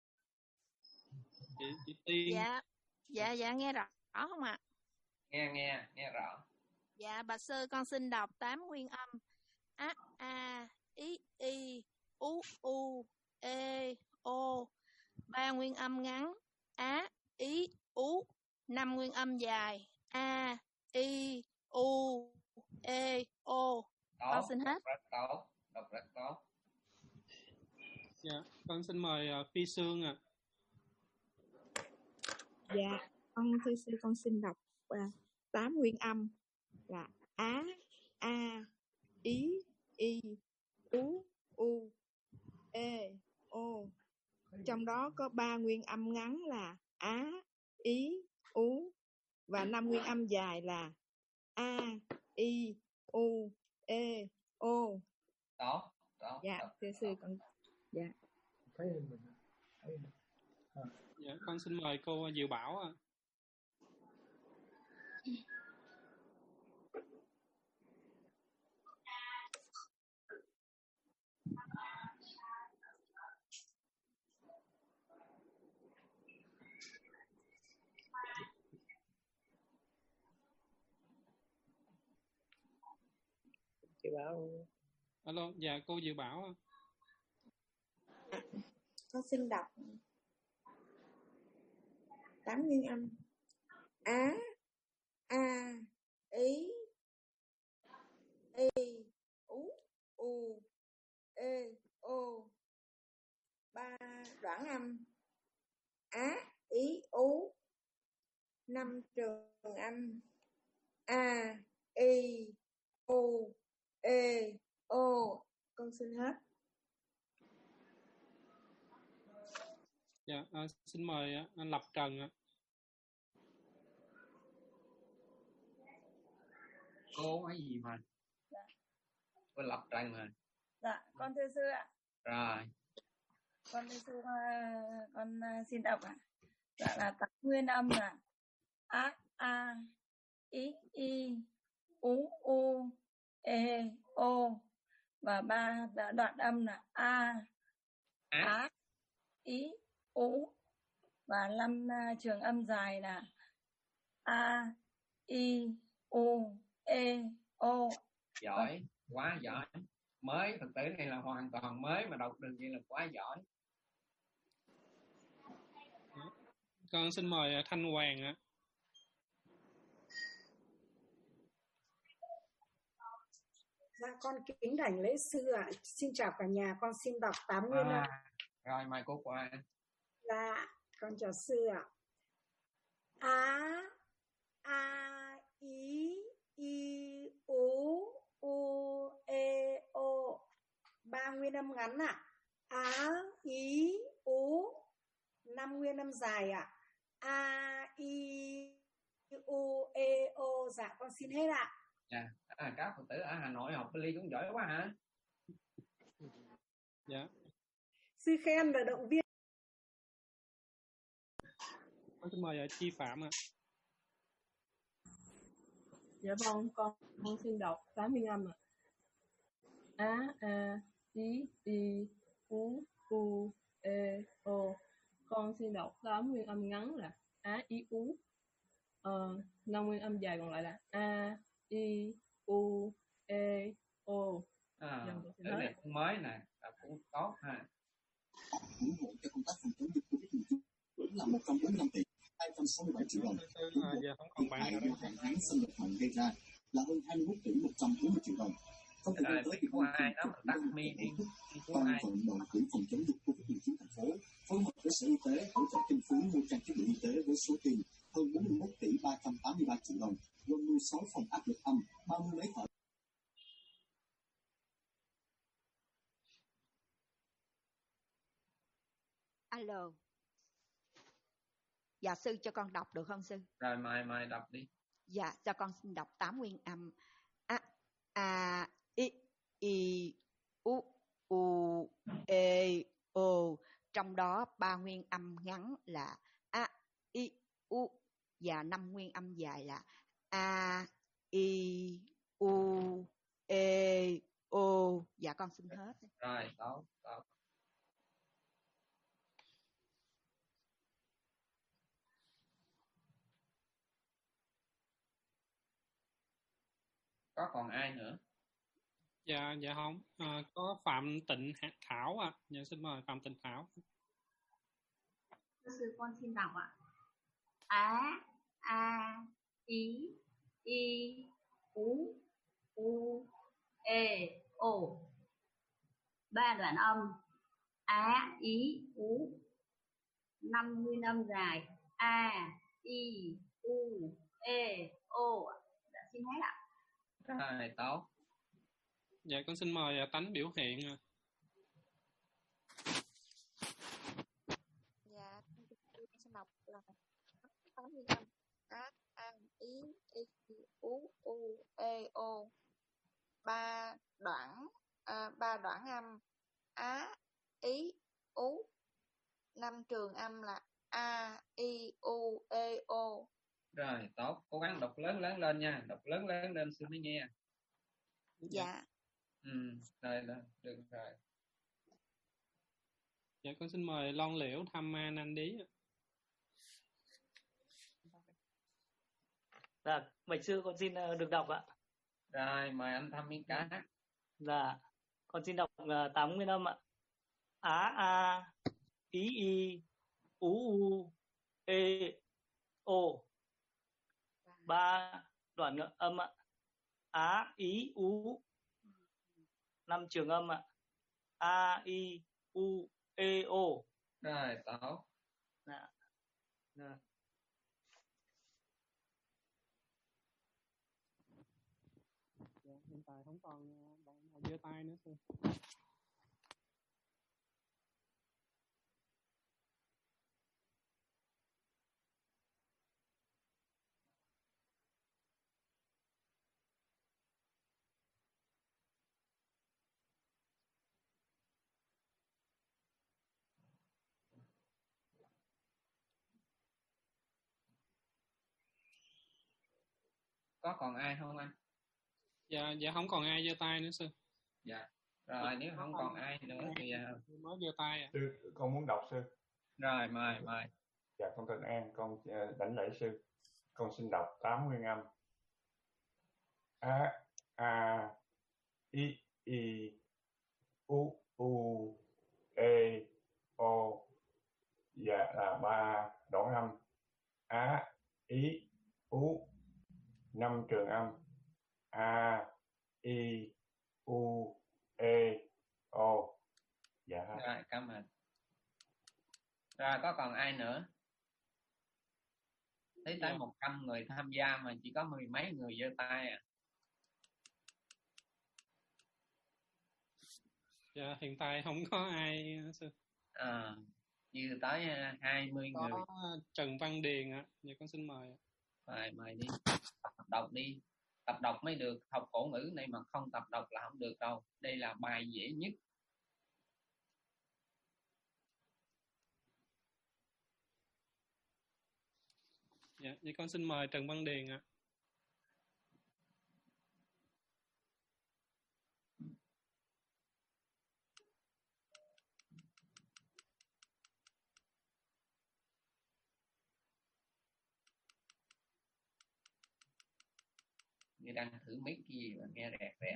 Chị, chị Tiên. Dạ, dạ, dạ nghe rõ không ạ? Nghe, nghe, nghe rõ. Dạ, bà sư con xin đọc tám nguyên âm. A, a, ý, y, u, u, e, o. Ba nguyên âm ngắn. Á, ý, ú. Năm nguyên âm dài. A, y, u, e, o. Con xin hết. Đọc rất tốt, đọc rất tốt. Dạ, con xin mời uh, Phi Sương ạ. À. Dạ, con thưa sư con xin đọc tám uh, nguyên âm là á, a, ý, y, ú, u, e, o. Trong đó có ba nguyên âm ngắn là á, ý, ú, và năm nguyên âm dài là a, y, u, e, o. Tốt, tốt. Dạ, thưa sư con. Dạ. Dạ, con xin mời cô Diệu Bảo ạ. Diệu Bảo. Alo, dạ cô Diệu Bảo ạ. Con xin đọc tám nguyên âm. Á, a, ý, y, ú, u, e, o. Ba đoạn âm. Á, ý, ú. Năm trường âm. A, y, u, e, o. Con xin hết. Dạ, à, xin mời anh Lập Trần ạ. Cô cái gì mà? Dạ. Cô Lập Trần hả? Dạ, con thưa sư ạ. Rồi. Con thưa sư, con xin đọc ạ. Dạ là tám nguyên âm là a, a, ý, y, ú, u, e, o. Và ba đoạn âm là a, á, ý, ú và năm uh, trường âm dài là A, I, U, E, O. Giỏi, quá giỏi. Mới, thực tế này là hoàn toàn mới mà đọc được vậy là quá giỏi. Con xin mời Thanh Hoàng ạ. Dạ con kính đảnh lễ sư ạ. À. Xin chào cả nhà, con xin đọc tám nguyên âm. À, rồi mời cô qua. Dạ, con chào sư ạ. À. Á, a, í, i, ú, u, e, o. Ba nguyên âm ngắn ạ. À. Á, í, ú. Năm nguyên âm dài ạ. À. A, i, u, e, o. Dạ con xin hết ạ. Dạ, à, các Phật tử ở Hà Nội học Bali cũng giỏi quá hả? Dạ. Sư khen và động viên. Con xin mời Chi Phạm ạ. Dạ vâng, con con xin đọc tám nguyên âm ạ. Á, a, í, i, ú, u, e, o. Con xin đọc tám nguyên âm ngắn là á, í, ú. Ờ, năm nguyên âm dài còn lại là a, i, u, e, o. À, dạ, cái này cũng mới nè, đọc cũng tốt ha. ủng hộ cho công tác phòng chống dịch Covid mười chín là một trăm bốn mươi lăm tỷ hai trăm sáu mươi bảy triệu đồng. À, giờ không còn bạn do hạn hán xâm nhập mặn gây ra là hơn hai mươi mốt tỷ một trăm bốn mươi triệu đồng. Trong thời gian tới thì công ty trục đơn ban vận động quỹ phòng chống dịch Covid mười chín thành phố phối hợp với Sở Y tế hỗ trợ kinh phí mua trang thiết bị y tế với số tiền hơn bốn mươi mốt tỷ ba trăm tám mươi ba triệu đồng, gồm mười sáu phòng áp lực âm, ba mươi máy thở. Alo. Dạ sư cho con đọc được không sư? Rồi mời mời đọc đi. Dạ cho con xin đọc tám nguyên âm. A, a, i, i, u, u, e, o. Trong đó ba nguyên âm ngắn là a, i, u và năm nguyên âm dài là a, i, u, e, o. Dạ con xin hết. Rồi tốt tốt. Có còn ai nữa? Dạ dạ không. À, có Phạm Tịnh Thảo ạ. À. Dạ xin mời Phạm Tịnh Thảo. Sư con xin đọc ạ. Á, a, í, i, ú, u, e, o. Ba đoạn âm. Á, í, ú. Năm nguyên âm dài. A, i, u, e, o. Đã xin hết ạ. Rồi tốt. Dạ con xin mời Tánh biểu hiện. Dạ con xin đọc là tám nguyên âm. Á, a, í, i, ú, u, e, o. Ba đoạn à, ba đoạn âm. Á, ý, ú. Năm trường âm là a, i, u, e, o. Rồi tốt, cố gắng đọc lớn lớn lên nha, đọc lớn lớn lên sư mới nghe. Dạ. Ừ, rồi rồi, được rồi. Dạ con xin mời Lon Liễu Tham Ma Nan Đí. Dạ, bạch sư con xin được đọc ạ. Rồi mời anh Tham Miên Cá. Dạ, con xin đọc uh, tám nguyên âm ạ. Á, a, ý, i, ú, u, e, o. Ba đoạn âm ạ. Á, ý, ú. Năm trường âm ạ. A, i, u, e, o. Rồi tốt. Dạ. Dạ. Dạ, hiện tại không còn bạn nào giơ tay nữa sư. Có còn ai không anh? Dạ dạ không còn ai giơ tay nữa sư. Dạ. Rồi nếu không còn ai nữa thì mới giơ tay ạ. Sư con muốn đọc sư. Rồi mời mời. Dạ con tên An, con uh, đảnh lễ sư. Con xin đọc tám nguyên âm. A a i i u u e o. Dạ là ba đoạn âm. Á ý ú năm trường âm. A i u e o. Dạ. Rồi, cảm ơn. Rồi có còn ai nữa? Thấy tới một trăm người tham gia mà chỉ có mười mấy người giơ tay à. Dạ, hiện tại không có ai. À, như tới hai mươi có người. Trần Văn Điền ạ. Dạ con xin mời. Rồi mời đi. Tập đọc đi. Tập đọc mới được. Học cổ ngữ này mà không tập đọc là không được đâu. Đây là bài dễ nhất. Dạ, vậy con xin mời Trần Văn Điền ạ. Như đang thử mic cái gì mà nghe rẹt rẹt.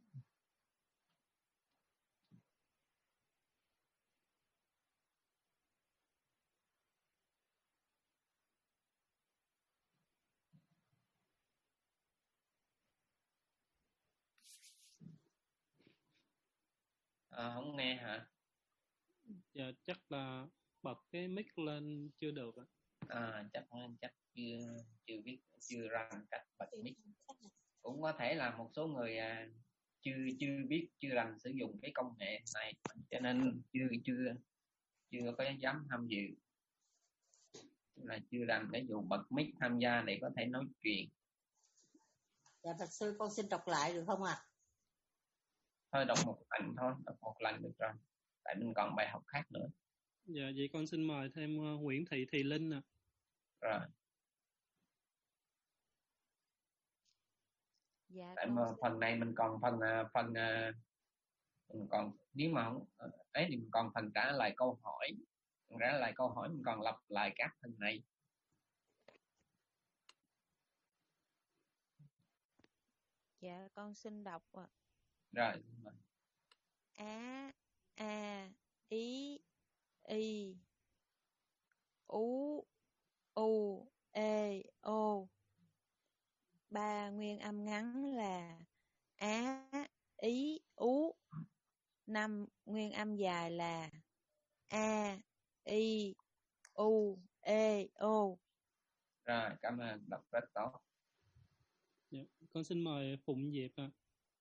À, không nghe hả? Dạ chắc là bật cái mic lên chưa được ạ. À, chắc chắc chưa chưa biết chưa rành cách bật mic. Cũng có thể là một số người à, chưa chưa biết chưa rành sử dụng cái công nghệ này cho nên chưa chưa chưa có dám tham dự, là chưa rành để dụ bật mic tham gia để có thể nói chuyện. Dạ Phật sư con xin đọc lại được không ạ? À? Thôi đọc một lần thôi, đọc một lần được rồi. Tại mình còn bài học khác nữa. Dạ vậy con xin mời thêm uh, Nguyễn Thị Thị Linh ạ. À. Rồi. Dạ, tại mà phần này mình còn phần phần mình còn nếu mà không ấy thì mình còn phần trả lời câu hỏi, trả lời câu hỏi mình còn lặp lại các phần này. Dạ con xin đọc ạ. Rồi. Á a ý y ú u e o. Ba nguyên âm ngắn là á ý ú. Năm nguyên âm dài là a i u e o. Rồi, cảm ơn, đọc rất tốt. Dạ, con xin mời Phụng Diệp ạ.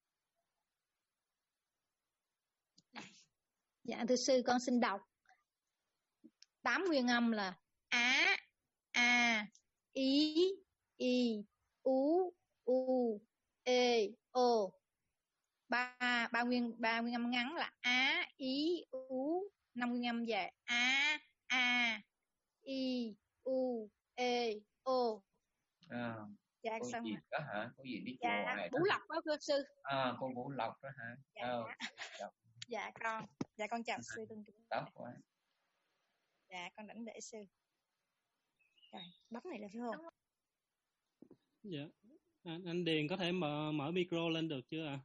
À. Dạ thưa sư, con xin đọc tám nguyên âm là á a ý y ú u e o. ba ba nguyên ba nguyên âm ngắn là á ý ú. Năm nguyên âm dài a a i u e o. À, dạ cô xong gì rồi. đó hả? Cô gì biết Dạ Vũ Lộc đó thưa sư. À, cô Vũ Lộc đó hả? Dạ. Oh, dạ con dạ con chào sư tôn kính. Tốt quá. Dạ con đảnh lễ sư. Rồi bấm này là phải không? Dạ anh, anh Điền có thể mở mở micro lên được chưa ạ? À?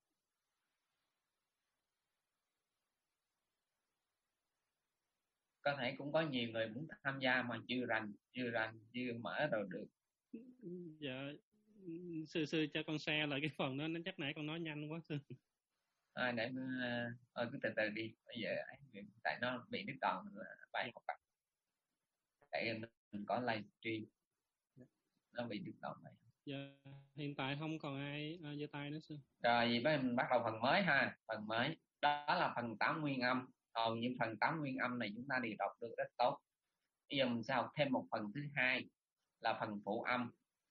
Có thể cũng có nhiều người muốn tham gia mà chưa rành chưa rành chưa mở rồi được. Dạ sư sư cho con share lại cái phần đó, nó chắc nãy con nói nhanh quá sư. À, để uh, cứ từ từ đi, bây giờ tại nó bị đứt đoạn bài học tập, tại mình có livestream nó bị đứt đoạn này. Dạ hiện tại không còn ai giơ uh, tay nữa sư. Rồi vậy bây mình bắt đầu phần mới ha. Phần mới đó là phần tám nguyên âm. Hầu như phần tám nguyên âm này chúng ta đều đọc được rất tốt. Bây giờ mình sẽ học thêm một phần thứ hai là phần phụ âm.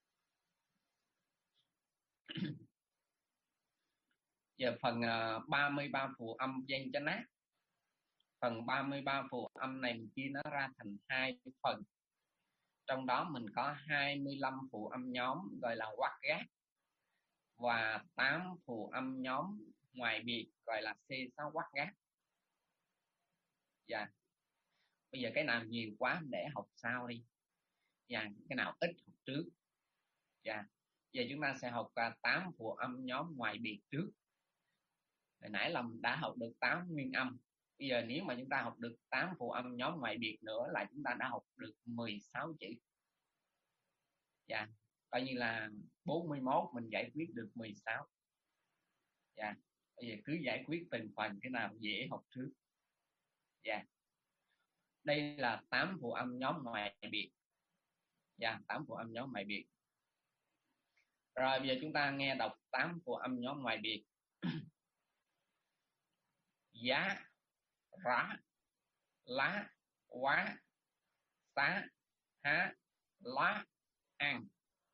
Giờ phần uh, ba mươi ba phụ âm danh chánh ác. Phần ba mươi ba phụ âm này mình chia nó ra thành hai phần. Trong đó mình có hai mươi lăm phụ âm nhóm gọi là quát gác và tám phụ âm nhóm ngoài biệt gọi là xê sáu quát gác. Dạ. Bây giờ cái nào nhiều quá để học sau đi. Dạ, cái nào ít học trước. Dạ. Giờ chúng ta sẽ học uh, tám phụ âm nhóm ngoại biệt trước. Hồi nãy là đã học được tám nguyên âm. Bây giờ nếu mà chúng ta học được tám phụ âm nhóm ngoại biệt nữa là chúng ta đã học được mười sáu chữ. Dạ. Coi như là bốn mươi mốt mình giải quyết được mười sáu. Dạ. Bây giờ cứ giải quyết từng phần, cái nào dễ học trước. Dạ. Đây là tám phụ âm nhóm ngoại biệt. Dạ, tám phụ âm nhóm ngoại biệt. Rồi bây giờ chúng ta nghe đọc tám phụ âm nhóm ngoại biệt. Giá, rá, lá, quá, xá, há, lá, ăn.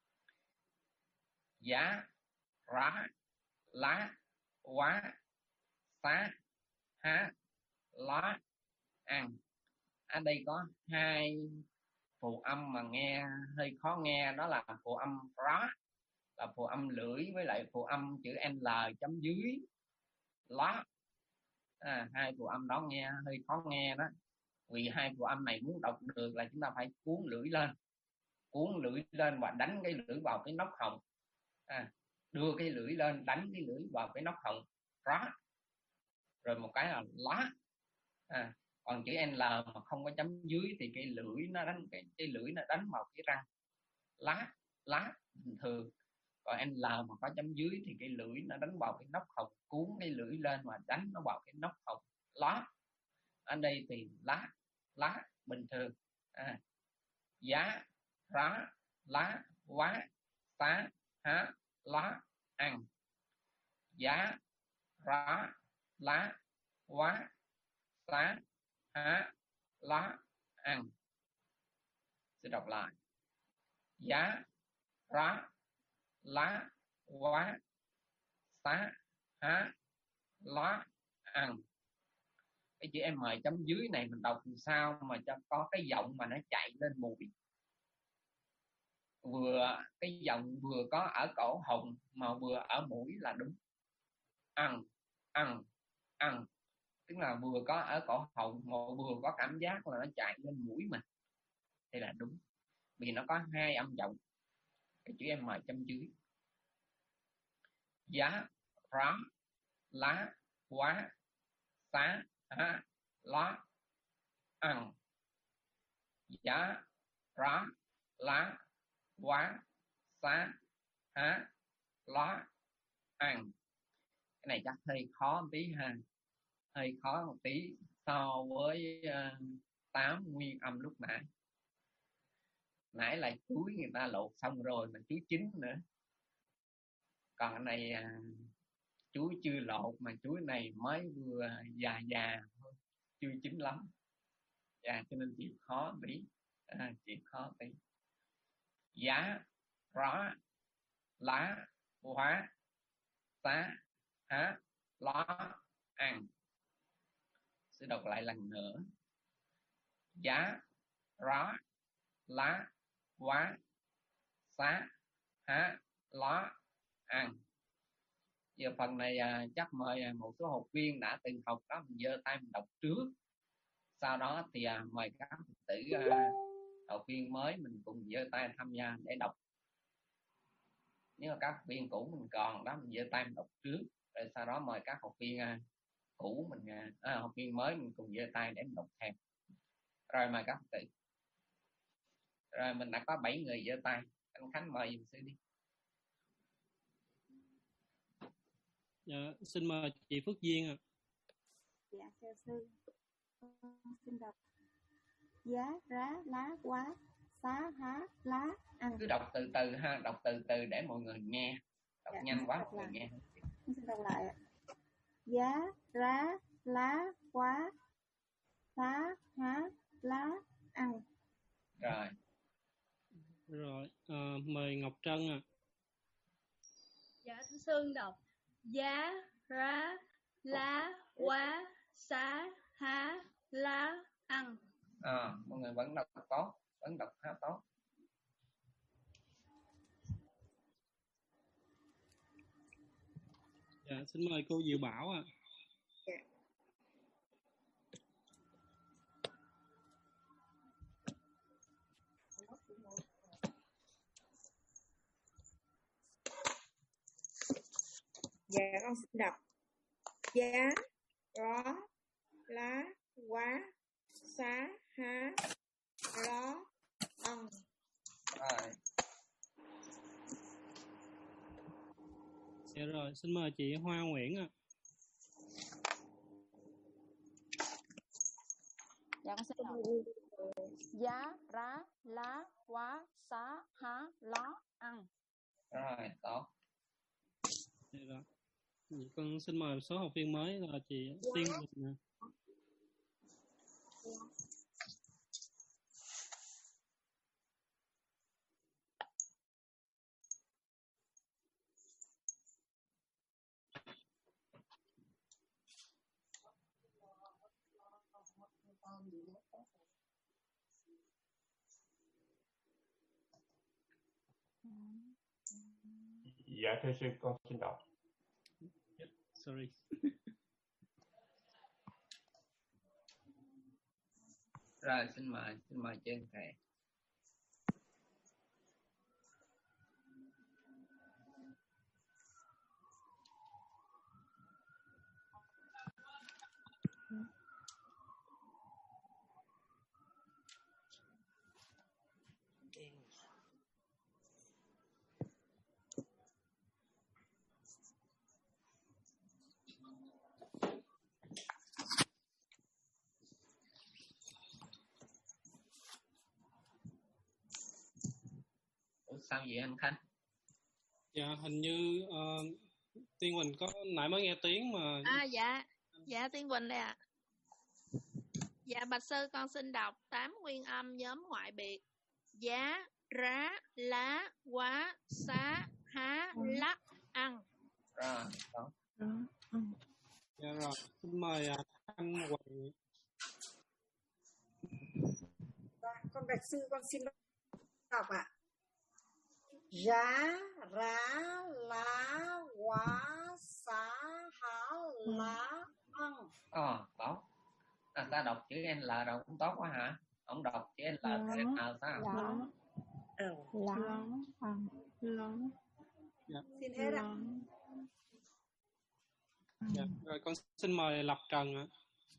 Giá, rá, lá, quá, xá, há, lá, ăn. Ở đây có hai phụ âm mà nghe hơi khó nghe, đó là phụ âm rá là phụ âm lưỡi với lại phụ âm chữ L chấm dưới lá. À, hai phụ âm đó nghe hơi khó nghe đó. Vì hai phụ âm này muốn đọc được là chúng ta phải cuốn lưỡi lên, cuốn lưỡi lên và đánh cái lưỡi vào cái nóc họng. À, đưa cái lưỡi lên, đánh cái lưỡi vào cái nóc họng, rá. Rồi một cái là lá. À, còn chữ L mà không có chấm dưới thì cái lưỡi nó đánh cái, cái lưỡi nó đánh vào cái răng. Lá, lá bình thường. Còn L mà có chấm dưới thì cái lưỡi nó đánh vào cái nóc họng, cuốn cái lưỡi lên và đánh nó vào cái nóc họng. Lá. Ở đây thì lá, lá bình thường. À, giá, rá, lá, quá, xá, há, lá, ăn. Giá, rá, lá, quá, xá, há, lá, ăn. Sẽ đọc lại. Giá, rá, lá, quá, xá, há, lá, ăn. Cái chữ M chấm dưới này mình đọc làm sao mà cho có cái giọng mà nó chạy lên mũi. Vừa cái giọng vừa có ở cổ họng mà vừa ở mũi là đúng. Ăn, ăn, ăn. Tức là vừa có ở cổ họng mà vừa có cảm giác là nó chạy lên mũi mình. Đây là đúng. Vì nó có hai âm giọng. Cái chữ M chấm dưới. Giá, rá, lá, quá, xá, há, lá, ăn. Giá, rá, lá, quá, xá, há, lá, ăn. Cái này chắc hơi khó một tí ha. Hơi khó một tí so với uh, tám nguyên âm lúc nãy. Nãy là chuối người ta lột xong rồi mà chuối chín nữa. Còn cái này uh, chuối chưa lột mà chuối này mới vừa già già thôi, chưa chín lắm. Dạ, cho nên chịu khó tí. À, chịu khó tí. Giá, rá, lá, quá, xá, há, lá, ăn. Sẽ đọc lại lần nữa. Giá, rá, lá, quá, xá, há, lá, ăn. Giờ phần này à, chắc mời một số học viên đã từng học đó, mình giơ tay mình đọc trước. Sau đó thì à, mời các học tử à, học viên mới mình cùng giơ tay tham gia để đọc. Nếu mà các học viên cũ mình còn đó, mình giơ tay mình đọc trước. Rồi sau đó mời các học viên à, cũ mình à, học viên mới mình cùng giơ tay để mình đọc theo. Rồi mời các học tử. Rồi mình đã có bảy người giơ tay. Anh Khánh mời dùm sư đi. Dạ, xin mời chị Phước Duyên ạ. À. Dạ thưa sư, con xin đọc giá, rá, lá, quá, xá, há, lá, ăn. Cứ đọc từ từ ha, đọc từ từ để mọi người nghe. Đọc dạ, nhanh quá mọi người nghe. Con xin đọc lại ạ. Giá, rá, lá, quá, xá, há, lá, ăn. Rồi. Rồi, à, mời Ngọc Trân ạ. À. Dạ thưa sư đọc giá, rá, lá, quá, xá, há, lá, ăn. À, mọi người vẫn đọc tốt, vẫn đọc khá tốt. Dạ, xin mời cô Diệu Bảo ạ. À. Dạ. Dạ con xin đọc. Giá, ró, lá, quá, xá, há, ló, ân. Rồi. Dạ rồi, xin mời chị Hoa Nguyễn ạ. Dạ con xin đọc. Giá, rá, lá, quá, xá, há, ló, ăn. Rồi, tốt. Dạ rồi. Con xin mời số học viên mới là chị Tiên Quỳnh. Dạ thưa sư, con xin đọc. Sorry. Rồi, xin mời, xin mời trên thầy. Sao vậy anh Khánh? Dạ hình như uh, Tiên Quỳnh có nãy mới nghe tiếng mà. À dạ, dạ Tiên Quỳnh đây ạ. À. Dạ bạch sư con xin đọc tám nguyên âm nhóm ngoại biệt. Giá, rá, lá, quá, xá, há, lắc, ăn. Rồi, đó. Dạ rồi, xin mời uh, Thanh Quỳnh. Dạ, con bạch sư con xin đọc ạ. À. Giá, rá, lá, quá, xá, há, lá, ăn. Ờ, tốt. À, ta đọc chữ N L rồi cũng tốt quá hả? Ông đọc chữ N L theo N sao? Lá, lá, ăn, lá. Xin hết ạ. Dạ, rồi con xin mời Lập Trần ạ.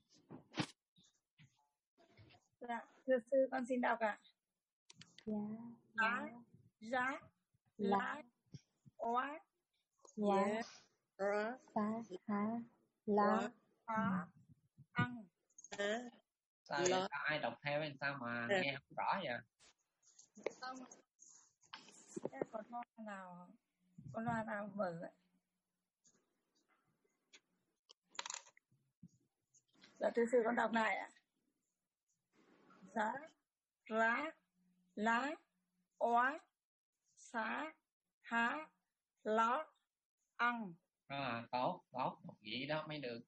Dạ, thưa sư con xin đọc ạ. Giá, lá, giá, lá, quá, quá, xá, há, lá, xá, ăn. Sao vậy? Sao ai đọc theo hay sao mà nghe không rõ vậy? Không. Có loa nào, có loa nào mở ạ? Dạ thưa sư con đọc lại ạ. Giá, rá, lá, quá, xá, há, lá, ăn. À, tốt, tốt, một vậy đó mới được.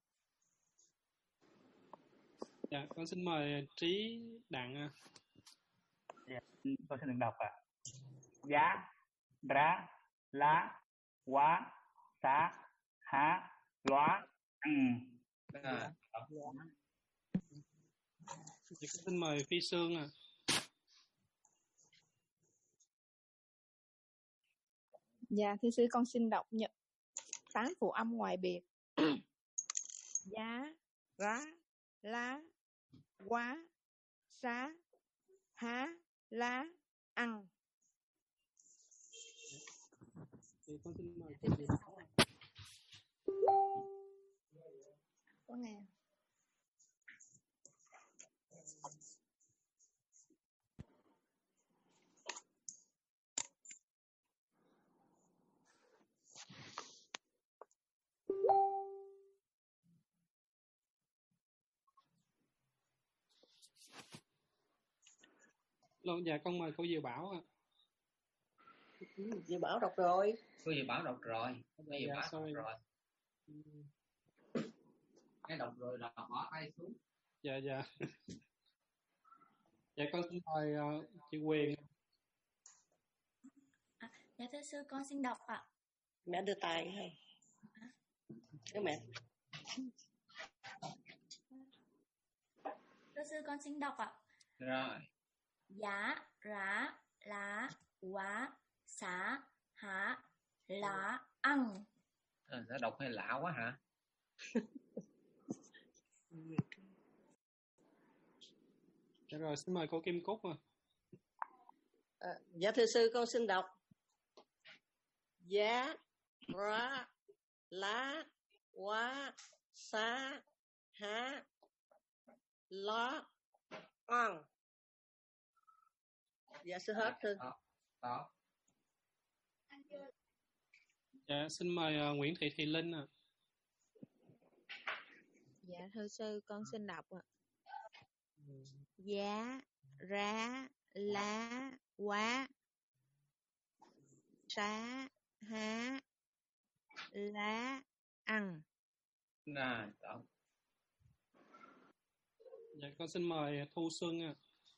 Dạ, con xin mời Trí Đặng ạ. Dạ, con xin được đọc ạ. À. Giá, rá, lá, quá, xá, há, lóa, ăn. À, Dạ, con xin mời Phi Sương ạ. À. Dạ thưa sư con xin đọc nhận tám phụ âm ngoại biệt. Giá, rá, lá, quá, xá, há, lá, ăn. Thì con xin mời chị Diệu Bảo. Có nghe. Lâu, dạ con mời cô Diệu Bảo ạ. Diệu Bảo đọc rồi. Cô Diệu Bảo đọc rồi. Cô Diệu Dạ, Bảo sorry. đọc rồi. Cái đọc rồi là bỏ tay xuống. Dạ dạ. Dạ con xin mời uh, chị Quyền. À, dạ thưa sư con xin đọc ạ. À. Mẹ đưa tay hay? Cái mẹ. Thưa sư con xin đọc ạ. À. Rồi. Giá, rá, lá, quá, xá, há, lá, ăn. À, sẽ đọc hay lạ quá hả? Dạ rồi, xin mời cô Kim Cúc. À. À, dạ thưa sư, con xin đọc. Giá, ra, lá, quá, xá, há, lá, ăn. Dạ sư hết thưa. Đó. Đó. Dạ, xin mời uh, Nguyễn Thị Thị Linh. À. Dạ thưa sư, con xin đọc ạ. Giá, ra, lá, quá, xá, há, lá, ăn. Rồi, đó. Dạ, con xin mời Thu Xuân. À.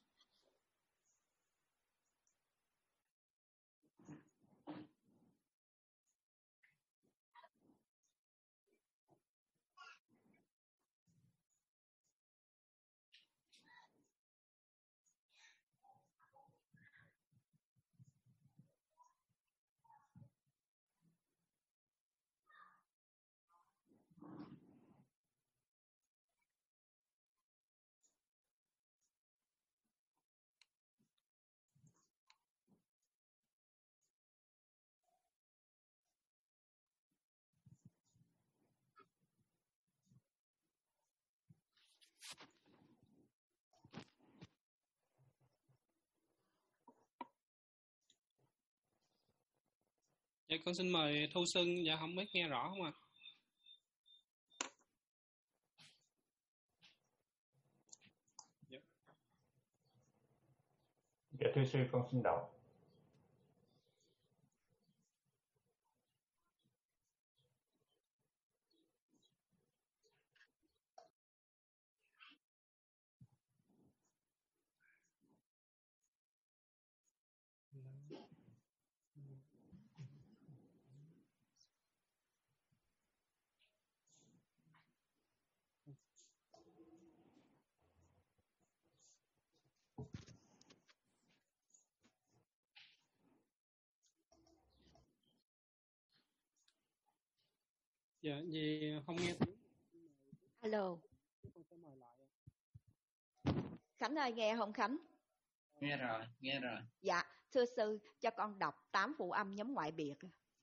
Dạ, con xin mời Thu Xuân. Dạ, không biết nghe rõ không ạ? Dạ. Dạ thưa sư, con xin đọc. Dạ, gì không nghe tiếng. Alo. Khánh ơi, nghe không Khánh? Nghe rồi, nghe rồi. Dạ, thưa sư, cho con đọc tám phụ âm nhóm ngoại biệt.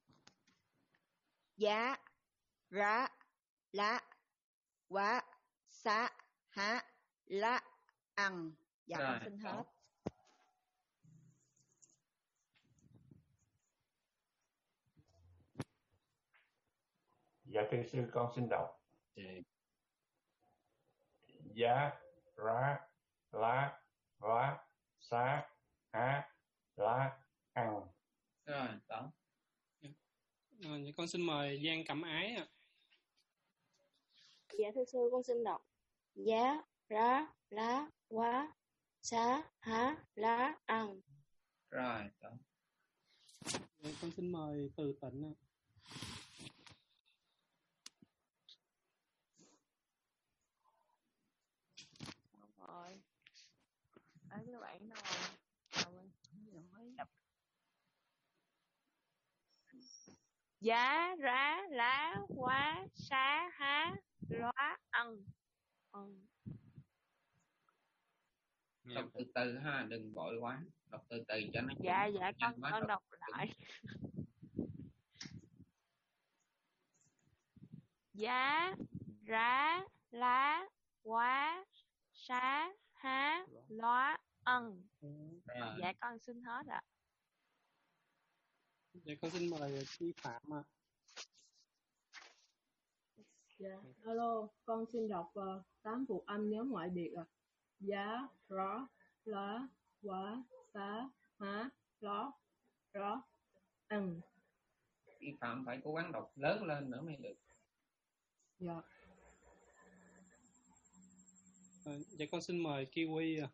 Giá, ra, lá, quá, xá, há, lá, ăn. Dạ, rồi, con xin hết. đó. Dạ thưa sư, con xin đọc. Giá, ra, lá, quá, xá, há, lá, ăn. Rồi, đó. À, con xin mời Giang Cẩm Ái. À. Dạ thưa sư, con xin đọc. Giá, ra, lá, quá, xá, há, lá, ăn. Rồi, đó. Dạ, con xin mời Từ Tịnh. À. Rồi. Ấy các bạn nào giá, ra, lá, quá, xá, há, lá, ăn. Ừ. Đọc từ từ ha, đừng vội quá. Đọc từ từ cho nó. Dạ, dạ, con, con đọc, đọc lại. Giá, ra, lá, quá, xá, há, lá, ăn. Rồi. Dạ, con xin hết ạ. Dạ, con xin mời Chi Phạm. À. Dạ, alo, con xin đọc uh, tám phụ âm nhóm ngoại biệt. À. Giá, rõ, lá, quá, xá, há, ló, rõ, ăn. Chi Phạm phải cố gắng đọc lớn lên nữa mới được. Dạ. À, dạ, con xin mời Kiwi. À.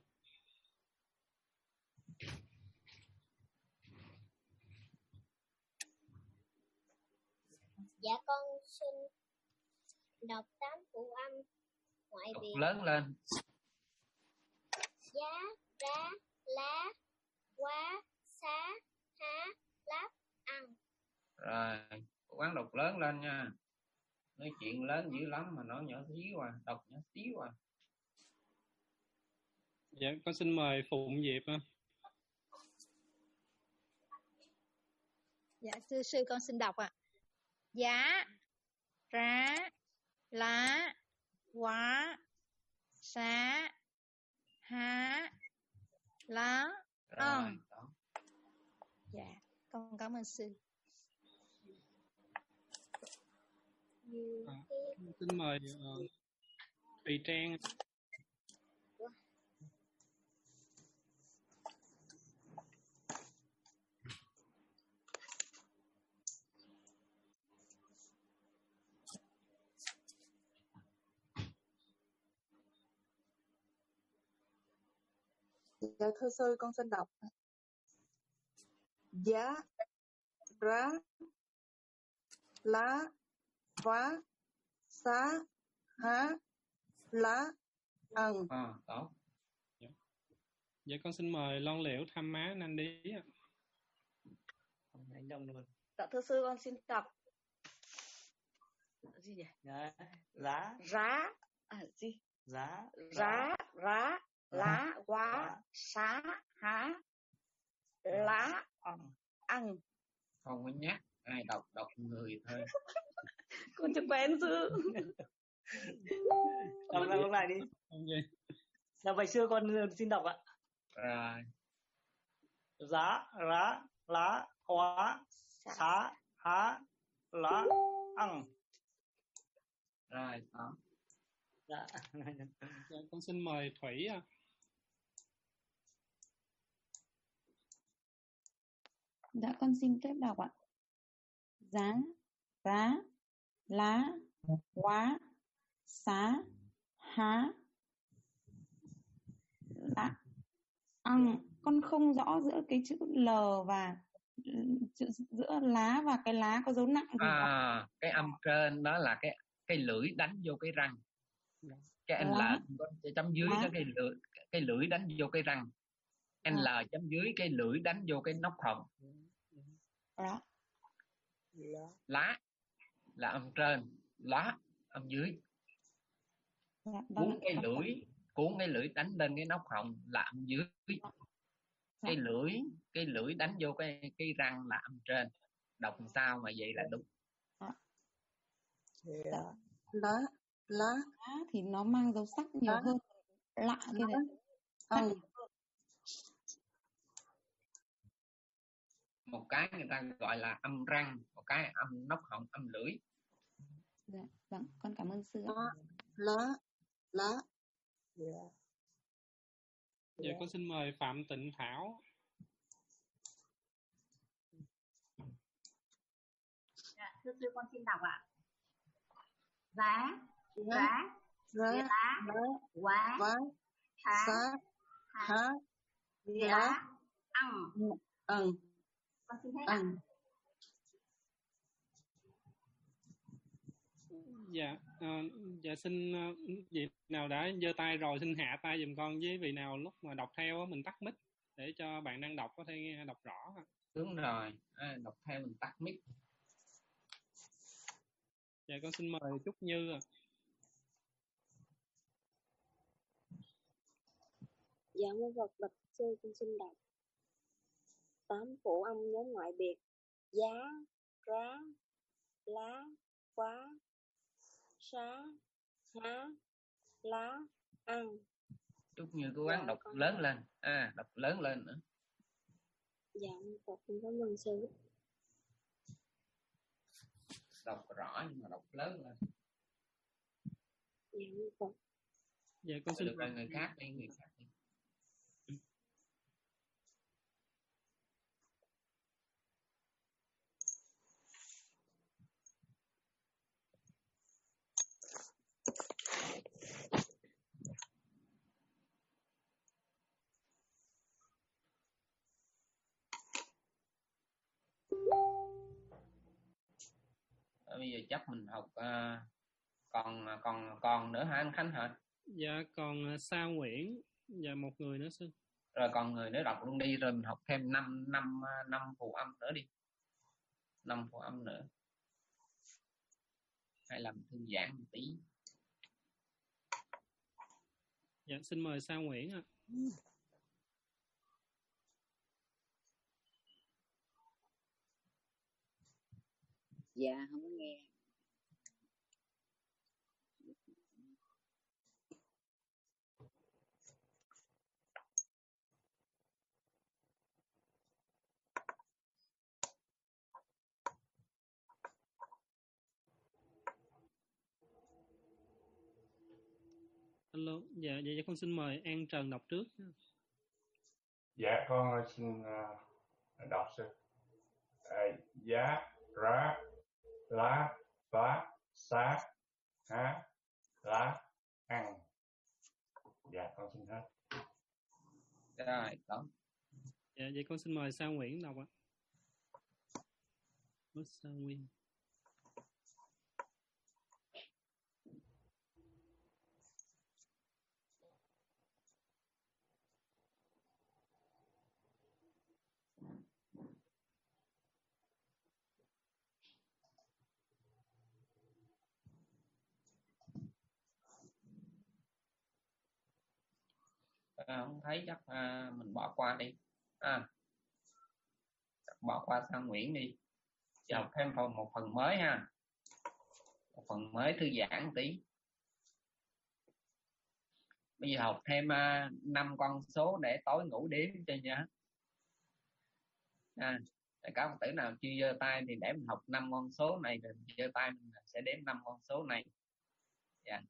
Dạ con xin đọc tám phụ âm ngoại đọc biệt. Lớn lên. Giá, ra, lá, quá, xá, há, láp, ăn. Rồi, cố gắng đọc lớn lớn lên nha. Nói chuyện lớn dữ lắm mà nói nhỏ xíu à, đọc nhỏ xíu à. Dạ, con xin mời Phụng Diệp ạ. Dạ, thưa sư con xin đọc ạ. Giá, rá, lá, quá, xá, há, lá, ân. Dạ, con cảm ơn sư. À, xin mời uh, Thùy Trang. Dạ thưa sư con xin đọc. Giá, rá, lá, vá, xá, há, lá, ân. À, tốt. Dạ. Dạ con xin mời Lon Liễu Tham Má Nanh Đi ạ. Đánh đồng luôn. Dạ thưa sư con xin đọc. Gì nhỉ? Giá, lá, rá, à, gì? Giá, rá, rá, lá, quá, xá, há, lá, ân. Không có nhắc, ai đọc đọc người thôi. Con chưa quen sư. Đọc lại lúc này đi. Đọc bài xưa con xin đọc ạ. Rồi. Giá, rá, lá, hóa, xá, há, lá, ân. Rồi, đó. Dạ. Dạ, con xin mời Thủy ạ. Dạ con xin phép đọc ạ. Giá, rá, lá, quá, xá, há, lá, ân. Con không rõ giữa cái chữ L và chữ, giữa lá và cái lá có dấu nặng gì à, không? Cái âm trên đó là cái cái lưỡi đánh vô cái răng. Cái N lá, chấm dưới đó cái lưỡi cái lưỡi đánh vô cái răng. N à. chấm dưới cái lưỡi đánh vô cái nóc họng. Lá. Lá là âm trên, lá âm dưới. Dạ, cuốn cái lưỡi cuốn cái lưỡi đánh lên cái nóc họng là âm dưới. Dạ. Cái lưỡi cái lưỡi đánh vô cái cái răng là âm trên. Đọc sao mà vậy là đúng. Dạ. Lá lá thì nó mang dấu sắc nhiều lá. Hơn lạ cái này. Ân. Một cái người ta gọi là âm răng, một cái âm nóc họng, âm lưỡi. Dạ, vâng, con cảm ơn sư. Lá lá lá. Dạ. Dạ, con xin mời Phạm Tịnh Thảo. Dạ, thưa sư con xin đọc ạ. Giá, rá, lá, quá, xá, há, lá, ân. Ân. Con xin hết ạ. Dạ, uh, dạ xin uh, vị nào đã giơ tay rồi xin hạ tay giùm con, với vị nào lúc mà đọc theo mình tắt mic để cho bạn đang đọc có thể nghe đọc rõ. Đúng rồi, à, đọc theo mình tắt mic. Dạ con xin mời Trúc Như ạ. Dạ mô Phật bạch sư con xin đọc. Tám phụ âm nhóm ngoại biệt: giá, rá, lá, quá, xá, há, lá, ân. Trúc Như cố gắng dạ, đọc con... lớn lên, à đọc lớn lên nữa. Dạ mô Phật con cảm ơn sư. Đọc rõ nhưng mà đọc lớn lên. Dạ mô Phật. Dạ con xin được rồi, người khác đi, người khác đi. Bây giờ chắc mình học uh, còn còn còn nữa hả anh Khánh hả? Dạ còn uh, Sa Nguyễn và một người nữa sư. Rồi còn người nữa đọc luôn đi, rồi mình học thêm năm năm năm phụ âm nữa đi. Năm phụ âm nữa. hay làm thư giãn một tí. Dạ, xin mời Sao Nguyễn ạ. Dạ không có nghe. Alo, dạ, dạ, dạ con xin mời An Trần đọc trước. Dạ con xin uh, đọc sư. Uh, giá, rá, lá, phá, xá, há, lá, ăn. Dạ con xin hết. Rồi, đó. Dạ, vậy con xin mời Sao Nguyễn đọc ạ. Sao Nguyễn. À, không thấy chắc à, mình bỏ qua đi. À, bỏ qua Sao Nguyễn đi. Giờ học thêm phần một phần mới ha. Một phần mới thư giãn một tí. Bây giờ học thêm uh, năm con số để tối ngủ đếm cho nhớ. À, các tử nào chưa giơ tay thì để mình học năm con số này rồi giơ tay mình sẽ đếm năm con số này. Dạ.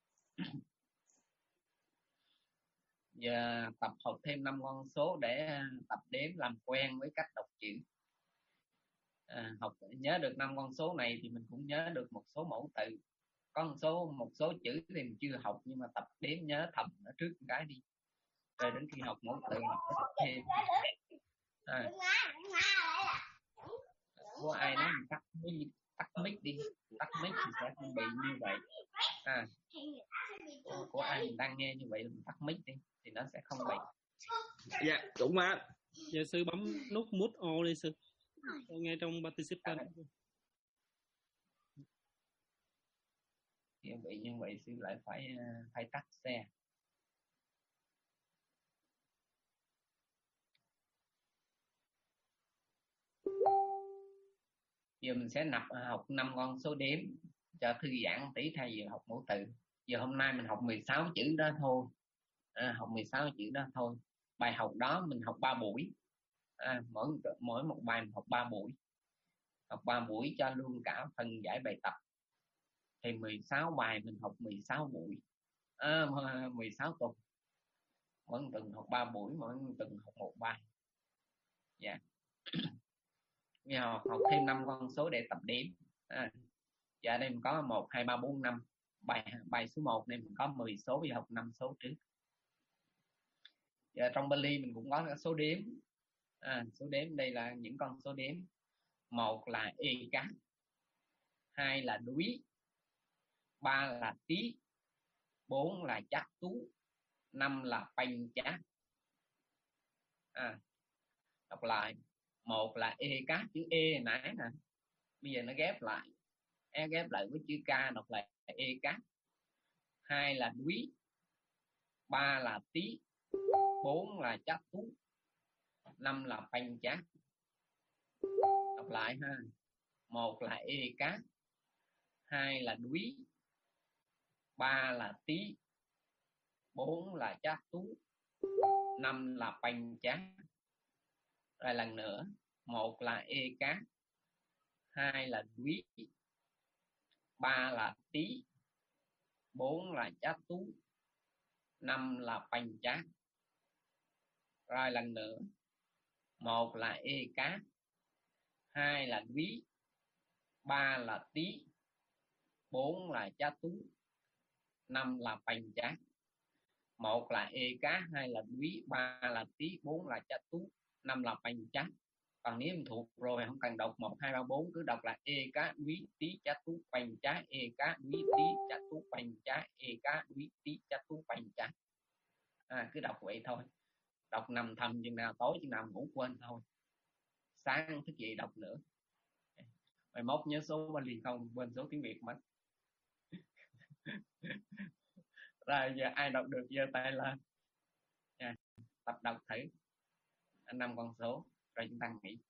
Giờ tập học thêm năm con số để tập đếm làm quen với cách đọc chữ. À, học nhớ được năm con số này thì mình cũng nhớ được một số mẫu từ. Có một số một số chữ thì mình chưa học nhưng mà tập đếm nhớ thầm ở trước một cái đi. Rồi đến khi học mẫu từ mình sẽ thêm. À. Của ai đó mình tắt mic, tắt mic đi, tắt mic thì sẽ không bị như vậy. À. Của, của ai mình đang nghe như vậy mình tắt mic đi thì nó sẽ không bị. Dạ, đúng ạ. Giờ sư bấm nút mute all đi sư. Ngay trong participant. Như vậy như vậy sư lại phải phải tắt xe. Giờ mình sẽ nạp học năm con số đếm cho thư giãn một tí thay vì học mẫu từ. Giờ hôm nay mình học mười sáu chữ đó thôi. À, học mười sáu chữ đó thôi. Bài học đó mình học ba buổi. À, mỗi mỗi một bài mình học ba buổi. Học ba buổi cho luôn cả phần giải bài tập. Thì mười sáu bài mình học mười sáu buổi. À, mười sáu tuần. Mỗi tuần học ba buổi, mỗi tuần học một bài. Dạ. Bây giờ học, học thêm năm con số để tập đếm. À, dạ đây mình có một, hai, ba, bốn, năm. Bài bài số một này mình có mười số, bây giờ học năm số trước. Giờ trong Bali mình cũng có số đếm. À, số đếm đây là những con số đếm. Một là e cá, hai là đuối, ba là tí, bốn là chắc tú, năm là banh chát. À, đọc lại. Một là e cá, chữ e nãy nè. Bây giờ nó ghép lại. E ghép lại với chữ K, đọc lại e cá. Hai là đuối, ba là tí, bốn là chắc tú, năm là banh chát. Đọc lại ha. Một là e cá, hai là đuối, ba là tí, bốn là chắc tú, năm là banh chát. Rồi lần nữa. Một là e cá, hai là đuối, ba là tí, bốn là chắc tú, năm là banh chát. Rồi lần nữa. Một là e cá, hai là đuối, ba là tí, bốn là chắc tú, năm là banh chát. Một là e cá, hai là đuối, ba là tí, bốn là chắc tú, năm là banh chát. Còn nếu mình thuộc rồi không cần đọc một, hai, ba, bốn, cứ đọc là e cá, đuối, tí, chắc tú, banh chát, e cá, đuối, tí, chắc tú, banh chát, e cá, đuối, tí, chắc tú, banh chát. À, cứ đọc vậy thôi. Đọc nằm thầm chừng nào tối chừng nào ngủ quên thôi. Sáng thức dậy đọc nữa. Mai mốt nhớ số Bali không, quên số tiếng Việt mất. Rồi giờ ai đọc được giơ tay lên. Nha. Tập đọc thử năm con số rồi chúng ta nghỉ.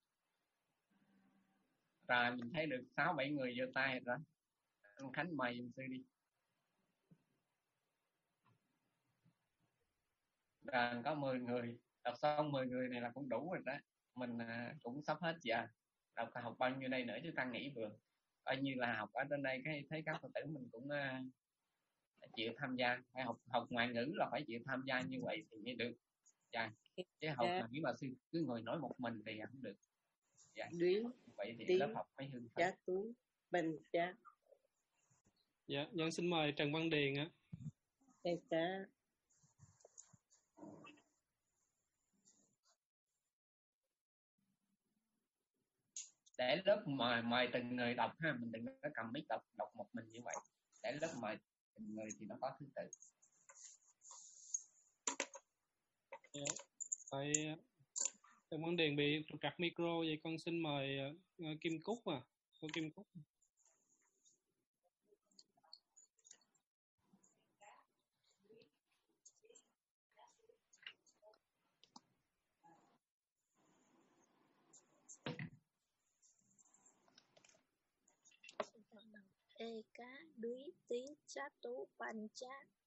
Rồi mình thấy được sáu bảy người giơ tay rồi. Anh Khánh mời giùm sư đi. Rồi có mười người, đọc xong mười người này là cũng đủ rồi đó. Mình cũng sắp hết giờ. Đọc học bao nhiêu đây nữa chứ ta nghỉ vừa. Coi như là học ở trên đây cái thấy các Phật tử mình cũng uh, chịu tham gia. Phải học học ngoại ngữ là phải chịu tham gia như vậy thì mới được. Dạ. Chứ học mà nếu mà sư cứ ngồi nói một mình thì không được. Dạ. Vậy thì lớp học phải hưng phấn. Tú bên cha. Dạ, dân xin mời Trần Văn Điền ạ. Ê cá. Để lớp mời mời từng người đọc ha, mình đừng có cầm mic đọc đọc một mình như vậy. Để lớp mời từng người thì nó có thứ tự. Dạ. Tại Trần Văn Điền bị trục trặc micro, vậy con xin mời uh, Kim Cúc à, cô Kim Cúc. E cá đuý tí chá tú pan chá.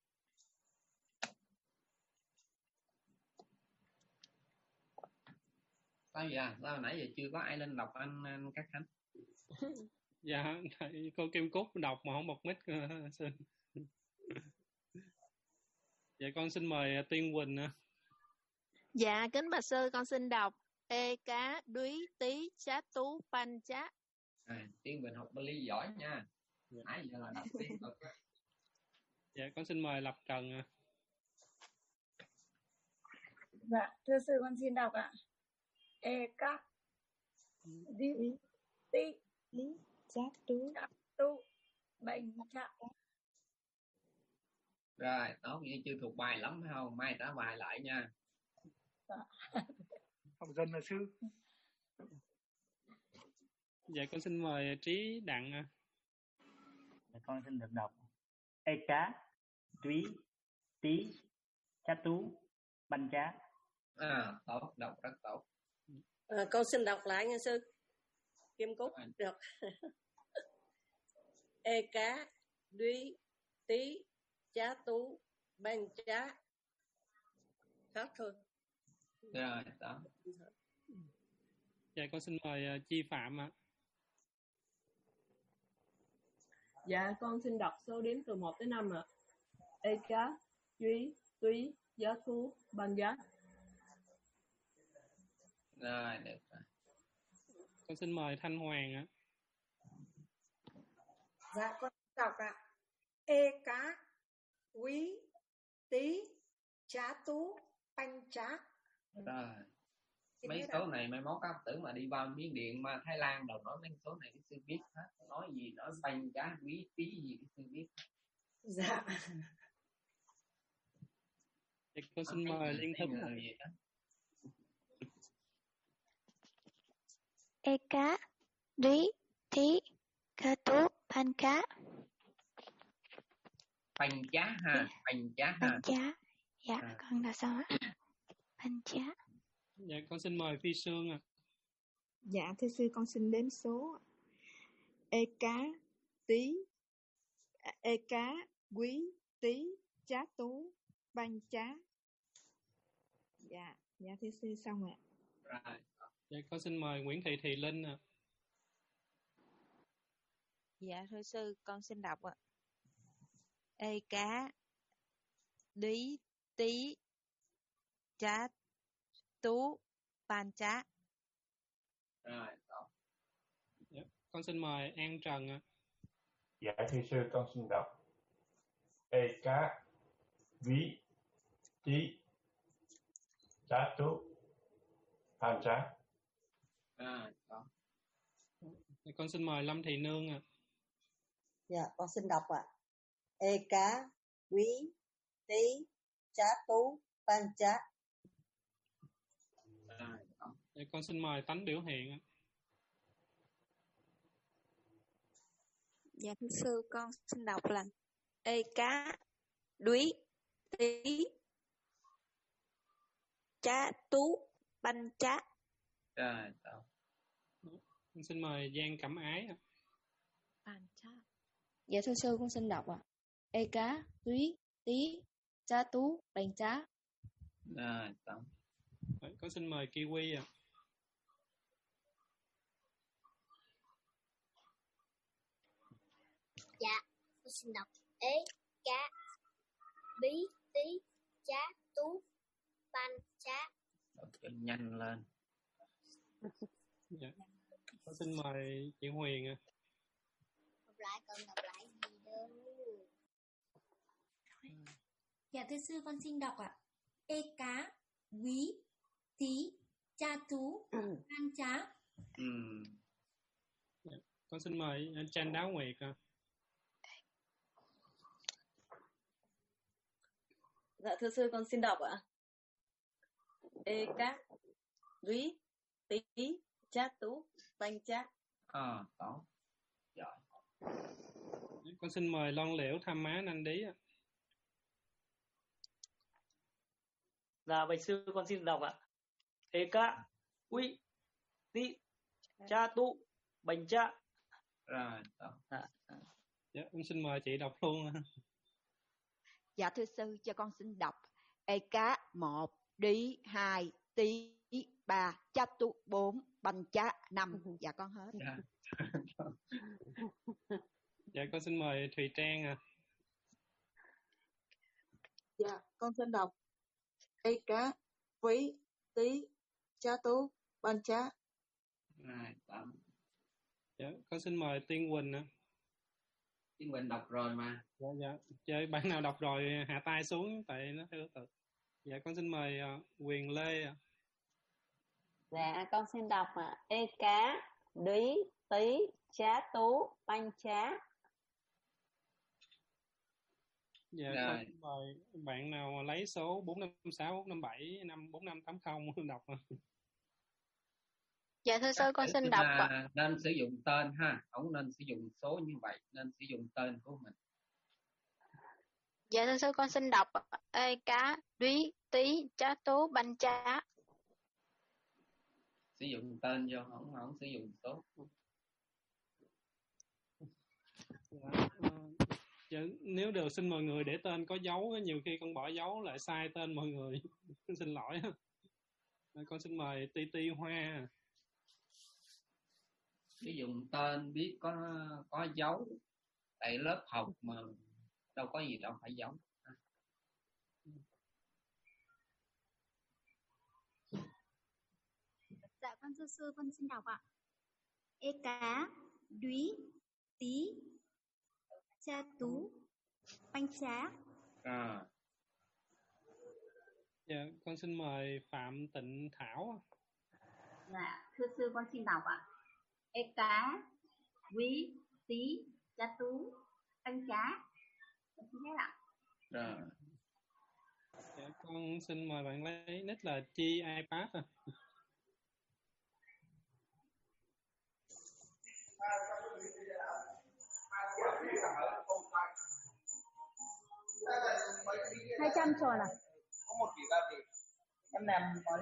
Sao vậy? Sao nãy giờ chưa có ai lên đọc anh, anh Cát Khánh? Dạ, cô Kim Cúc đọc mà không bật mic. Xin. Dạ con xin mời Tiên Quỳnh. Dạ kính bạch sư, con xin đọc E cá đuý tí chá tú pan chá. À, Tiên Quỳnh học Bali giỏi nha. Nãy giờ là đọc tiếng được. Dạ con xin mời Lập Trần. Dạ thưa sư con xin đọc ạ. E cá đi tí lý chá tú tú bệnh chá. Rồi, tốt, như chưa thuộc bài lắm phải không? Mai trả bài lại nha. Học dần là sư. Dạ con xin mời Trí Đặng. Dạ, con xin được đọc. E cá, túy, tí, chá tú, banh chá. À, tốt, đọc rất tốt. À, con xin đọc lại nha sư. Kim Cúc được. E cá, túy, tí, chá tú, banh chá. Hết thôi. Rồi, đó. Dạ con xin mời Chi Phạm ạ. Dạ con xin đọc số đếm từ một tới năm ạ. E cá, duy, túy, giá thú, ban giá. Rồi, được rồi. Con xin mời Thanh Hoàng ạ. Dạ con đọc ạ. E cá, quý, tí, chá tú, banh chá. Rồi. Mấy số này mai mốt các tử mà đi vào Miến Điện mà Thái Lan đầu nói mấy số này cái sư biết hết, nói gì nói banh cá quý tí gì cái sư biết. Dạ. Thì con xin mời Liên Thúy. E cá đí tí ca tú pan cá. Banh chá ha, banh chá ha. Banh chá. Dạ à. Con đã xong ạ. Banh chá. Dạ con xin mời Phi Sương ạ. À. Dạ thưa sư con xin đếm số. E cá tí, e cá quý tí chá tú banh chá. Dạ, dạ thưa sư xong ạ. Rồi. Dạ con xin mời Nguyễn Thị Thị Linh ạ. À. Dạ thưa sư con xin đọc ạ. E cá đí tí chá tú pan chá. Rồi, tốt. Dạ, con xin mời An Trần ạ. Dạ thưa sư con xin đọc. E cá ví tí chá tú pan chá. Rồi, tốt. Dạ, con xin mời Lâm Thị Nương ạ. Dạ con xin đọc ạ. E cá quý tí chá tú pan chá. Dạ, con xin mời Tánh Biểu Hiện ạ. Dạ thưa sư con xin đọc là ê cá, đúy, tí, chá, tú, banh chá. Rồi, tốt. Xin mời Giang Cẩm Ái. Banh chá. Dạ thưa sư, con xin đọc ạ. Ê cá, túy, tí, chá tú, bành chá. Rồi, tốt. Con xin mời Kiwi ạ. Dạ, con xin đọc ế, cá, bí, tí, chá, tú, banh, chá. Đọc cho nhanh lên. Dạ. Con xin mời chị Huyền ạ. Đọc lại, cần đọc lại gì đâu. Dạ thưa sư, con xin đọc ạ. Ê cá, quý, tí, cha tú, banh chá. Ừ. Dạ. Con xin mời Trang Đáo Nguyệt ạ. Dạ thưa sư, con xin đọc ạ. Ê cá, quý, tí, chá tú, banh chá. À, tốt. Giỏi. Con xin mời Lon Liễu Tham Má Nanh Đí ạ. Dạ bạch sư, con xin đọc ạ. Ê cá, quý, tí, chá tú, banh chá. Rồi, tốt. Dạ. Dạ, con xin mời chị đọc luôn. Dạ thưa sư, cho con xin đọc. Ê cá, một, đí, hai, tí, ba, chá tú, bốn, banh chá, năm. Dạ con hết. Dạ. Dạ con xin mời Thùy Trang à. Dạ, con xin đọc. Ê cá, quý, tí, chá tú, banh chá. Rồi, tốt. Dạ, con xin mời Tiên Quỳnh ạ. Tiên Quỳnh đọc rồi mà. Dạ, dạ. Chơi bạn nào đọc rồi hạ tay xuống tại nó theo tự. Dạ con xin mời uh, Quyền Lê ạ. Dạ con xin đọc ạ. À. Ê cá, đúy, tí, chá tú, banh chá. Dạ rồi. Con xin mời bạn nào lấy số bốn năm sáu, bốn năm bảy, năm bốn năm tám không đọc ạ. Dạ thưa sư, con xin đọc ạ. Nên sử dụng tên ha, không nên sử dụng số như vậy, nên sử dụng tên của mình. Dạ thưa sư, con xin đọc ê cá, đúy, tí, chá tú, banh chá. Sử dụng tên vô, không không sử dụng số. Dạ, uh, nếu đều xin mọi người để tên có dấu, nhiều khi con bỏ dấu lại sai tên mọi người. Xin lỗi. Con xin mời Ti Ti Hoa. Sử dụng tên biết có có dấu, tại lớp học mà đâu có gì đâu phải dấu. Dạ con thưa sư, con xin đọc ạ. Ê cá, đúy, tí, chá tú, banh chá. À. Dạ, con xin mời Phạm Tịnh Thảo. Dạ, thưa sư con xin đọc ạ. Ê cá, quý, tí, chá tú, banh chá. Con xin hết ạ. Rồi. Dạ, con xin mời bạn lấy nick là Chi iPad à. Hai trăm tròn à? Có một kỳ ba tỷ. Em làm nói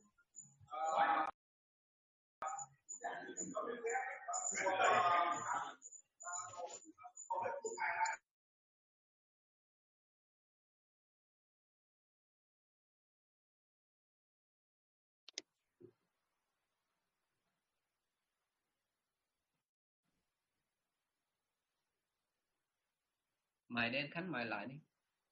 Mời đến Khánh mời lại đi.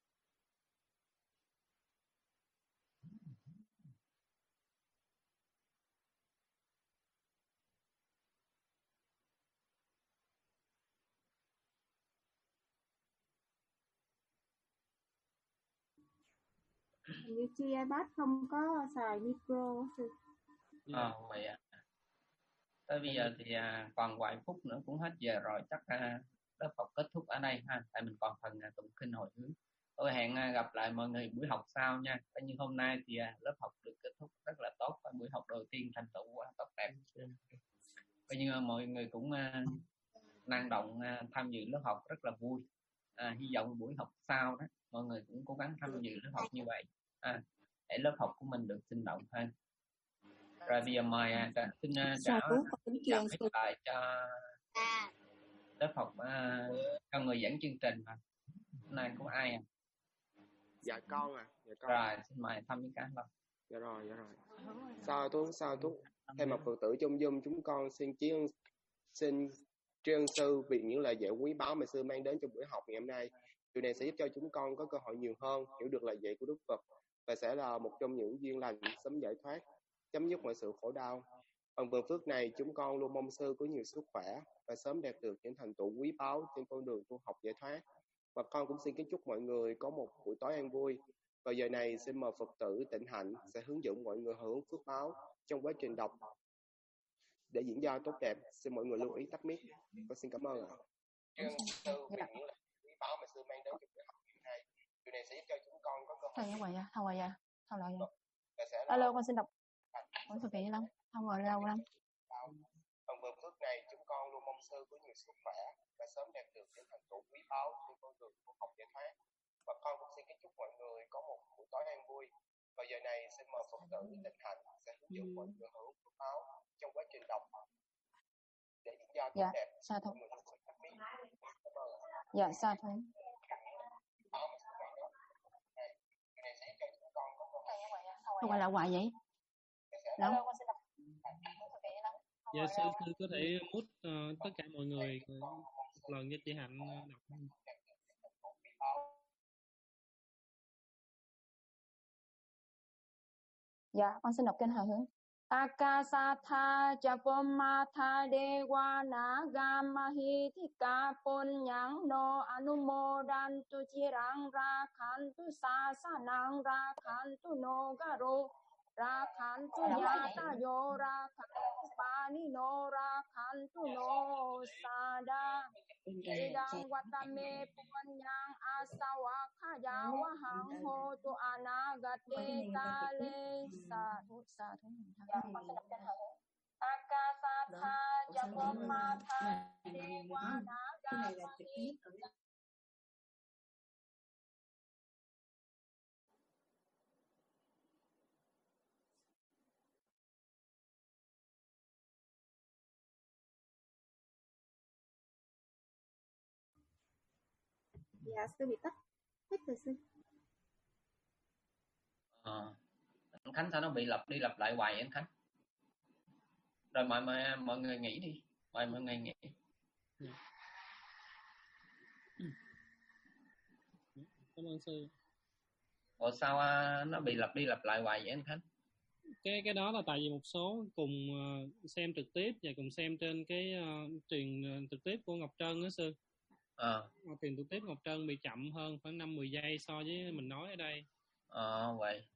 Như Chi iPad không có xài micro. Ờ, à, vậy à. Tới bây giờ thì à, còn vài phút nữa cũng hết giờ rồi, chắc à, lớp học kết thúc ở đây ha, tại mình còn phần à, tụng kinh hồi hướng. Tôi hẹn à, gặp lại mọi người buổi học sau nha. Coi như hôm nay thì à, lớp học được kết thúc rất là tốt, và buổi học đầu tiên thành tựu à, tốt đẹp. Coi như à, mọi người cũng à, năng động à, tham dự lớp học rất là vui. à, hy vọng buổi học sau đó mọi người cũng cố gắng tham dự lớp học như vậy, à, để lớp học của mình được sinh động hơn. Rồi bây giờ mời à, xin uh, trả trả mic lại cho lớp học uh, cho người dẫn chương trình. Hôm nay có ai à? Dạ con à. Dạ con. Rồi xin mời thăm với cá lông. Dạ rồi, dạ rồi. Sao tú, sao tú. Thay mặt Phật tử trong Zoom, chúng con xin tri ân xin tri ân sư vì những lời dạy quý báu mà sư mang đến trong buổi học ngày hôm nay. Điều này sẽ giúp cho chúng con có cơ hội nhiều hơn hiểu được lời dạy của Đức Phật và sẽ là một trong những duyên lành sớm giải thoát, chấm dứt mọi sự khổ đau. Phần vườn phước này chúng con luôn mong sư có nhiều sức khỏe và sớm đạt được những thành tựu quý báu trên con đường tu học giải thoát. Và con cũng xin kính chúc mọi người có một buổi tối an vui. Vào giờ này xin mời Phật tử Tịnh Hạnh sẽ hướng dẫn mọi người hưởng phước báo trong quá trình đọc để diễn ra tốt đẹp. Xin mọi người lưu ý tắt mic. Con xin cảm ơn ạ. Thầy như vậy à? Không vậy à? Không lại vậy? Alo, con xin đọc. Con thực hiện lắm. Không ngồi lâu lắm. Phần vườn phước này chúng con luôn mong sư có nhiều sức khỏe và sớm đạt được những thành tựu quý báu trên con đường tu học giải thoát. Và con cũng xin kính chúc mọi người có một buổi tối an vui. Vào giờ này xin mời Phật tử Tịnh Hạnh sẽ hướng dẫn mọi người hưởng phước báo trong quá trình đọc để diễn ra tốt dạ, đẹp. Sao thôi? Dạ, sao thôi? Không phải là hoài vậy? Đâu? Dạ sư, sư có thể mút uh, tất cả mọi người một lần cho chị Hạnh đọc. Dạ, con xin đọc kênh hào hứng. Akasatha Japamatha Dewa Naga Mahitika Punyang No Anumodantu Chirang Rakhantu Sasanang Rakhantu No Garo Rakhantu Yata Yo Rakhantu Panino Rakhantu No Sada Idang Watame Punyang Asawakha Yawahang Hotu Anagate Kale Sadhu Sadhu. Akasatha Japamatha Dewa Naga Mahitika. Dạ sư bị tắt hết rồi sư. Ờ, anh Khánh sao nó bị lặp đi lặp lại hoài vậy anh Khánh? Rồi mọi mọi, mọi người nghỉ đi, mời mọi người nghỉ. Cảm ơn sư. Ủa sao uh, nó bị lặp đi lặp lại hoài vậy anh Khánh? Cái cái đó là tại vì một số cùng uh, xem trực tiếp và cùng xem trên cái uh, truyền uh, trực tiếp của Ngọc Trân đó sư. Ờ. Truyền trực tiếp Ngọc Trân bị chậm hơn khoảng năm mười giây so với mình nói ở đây. Ờ vậy.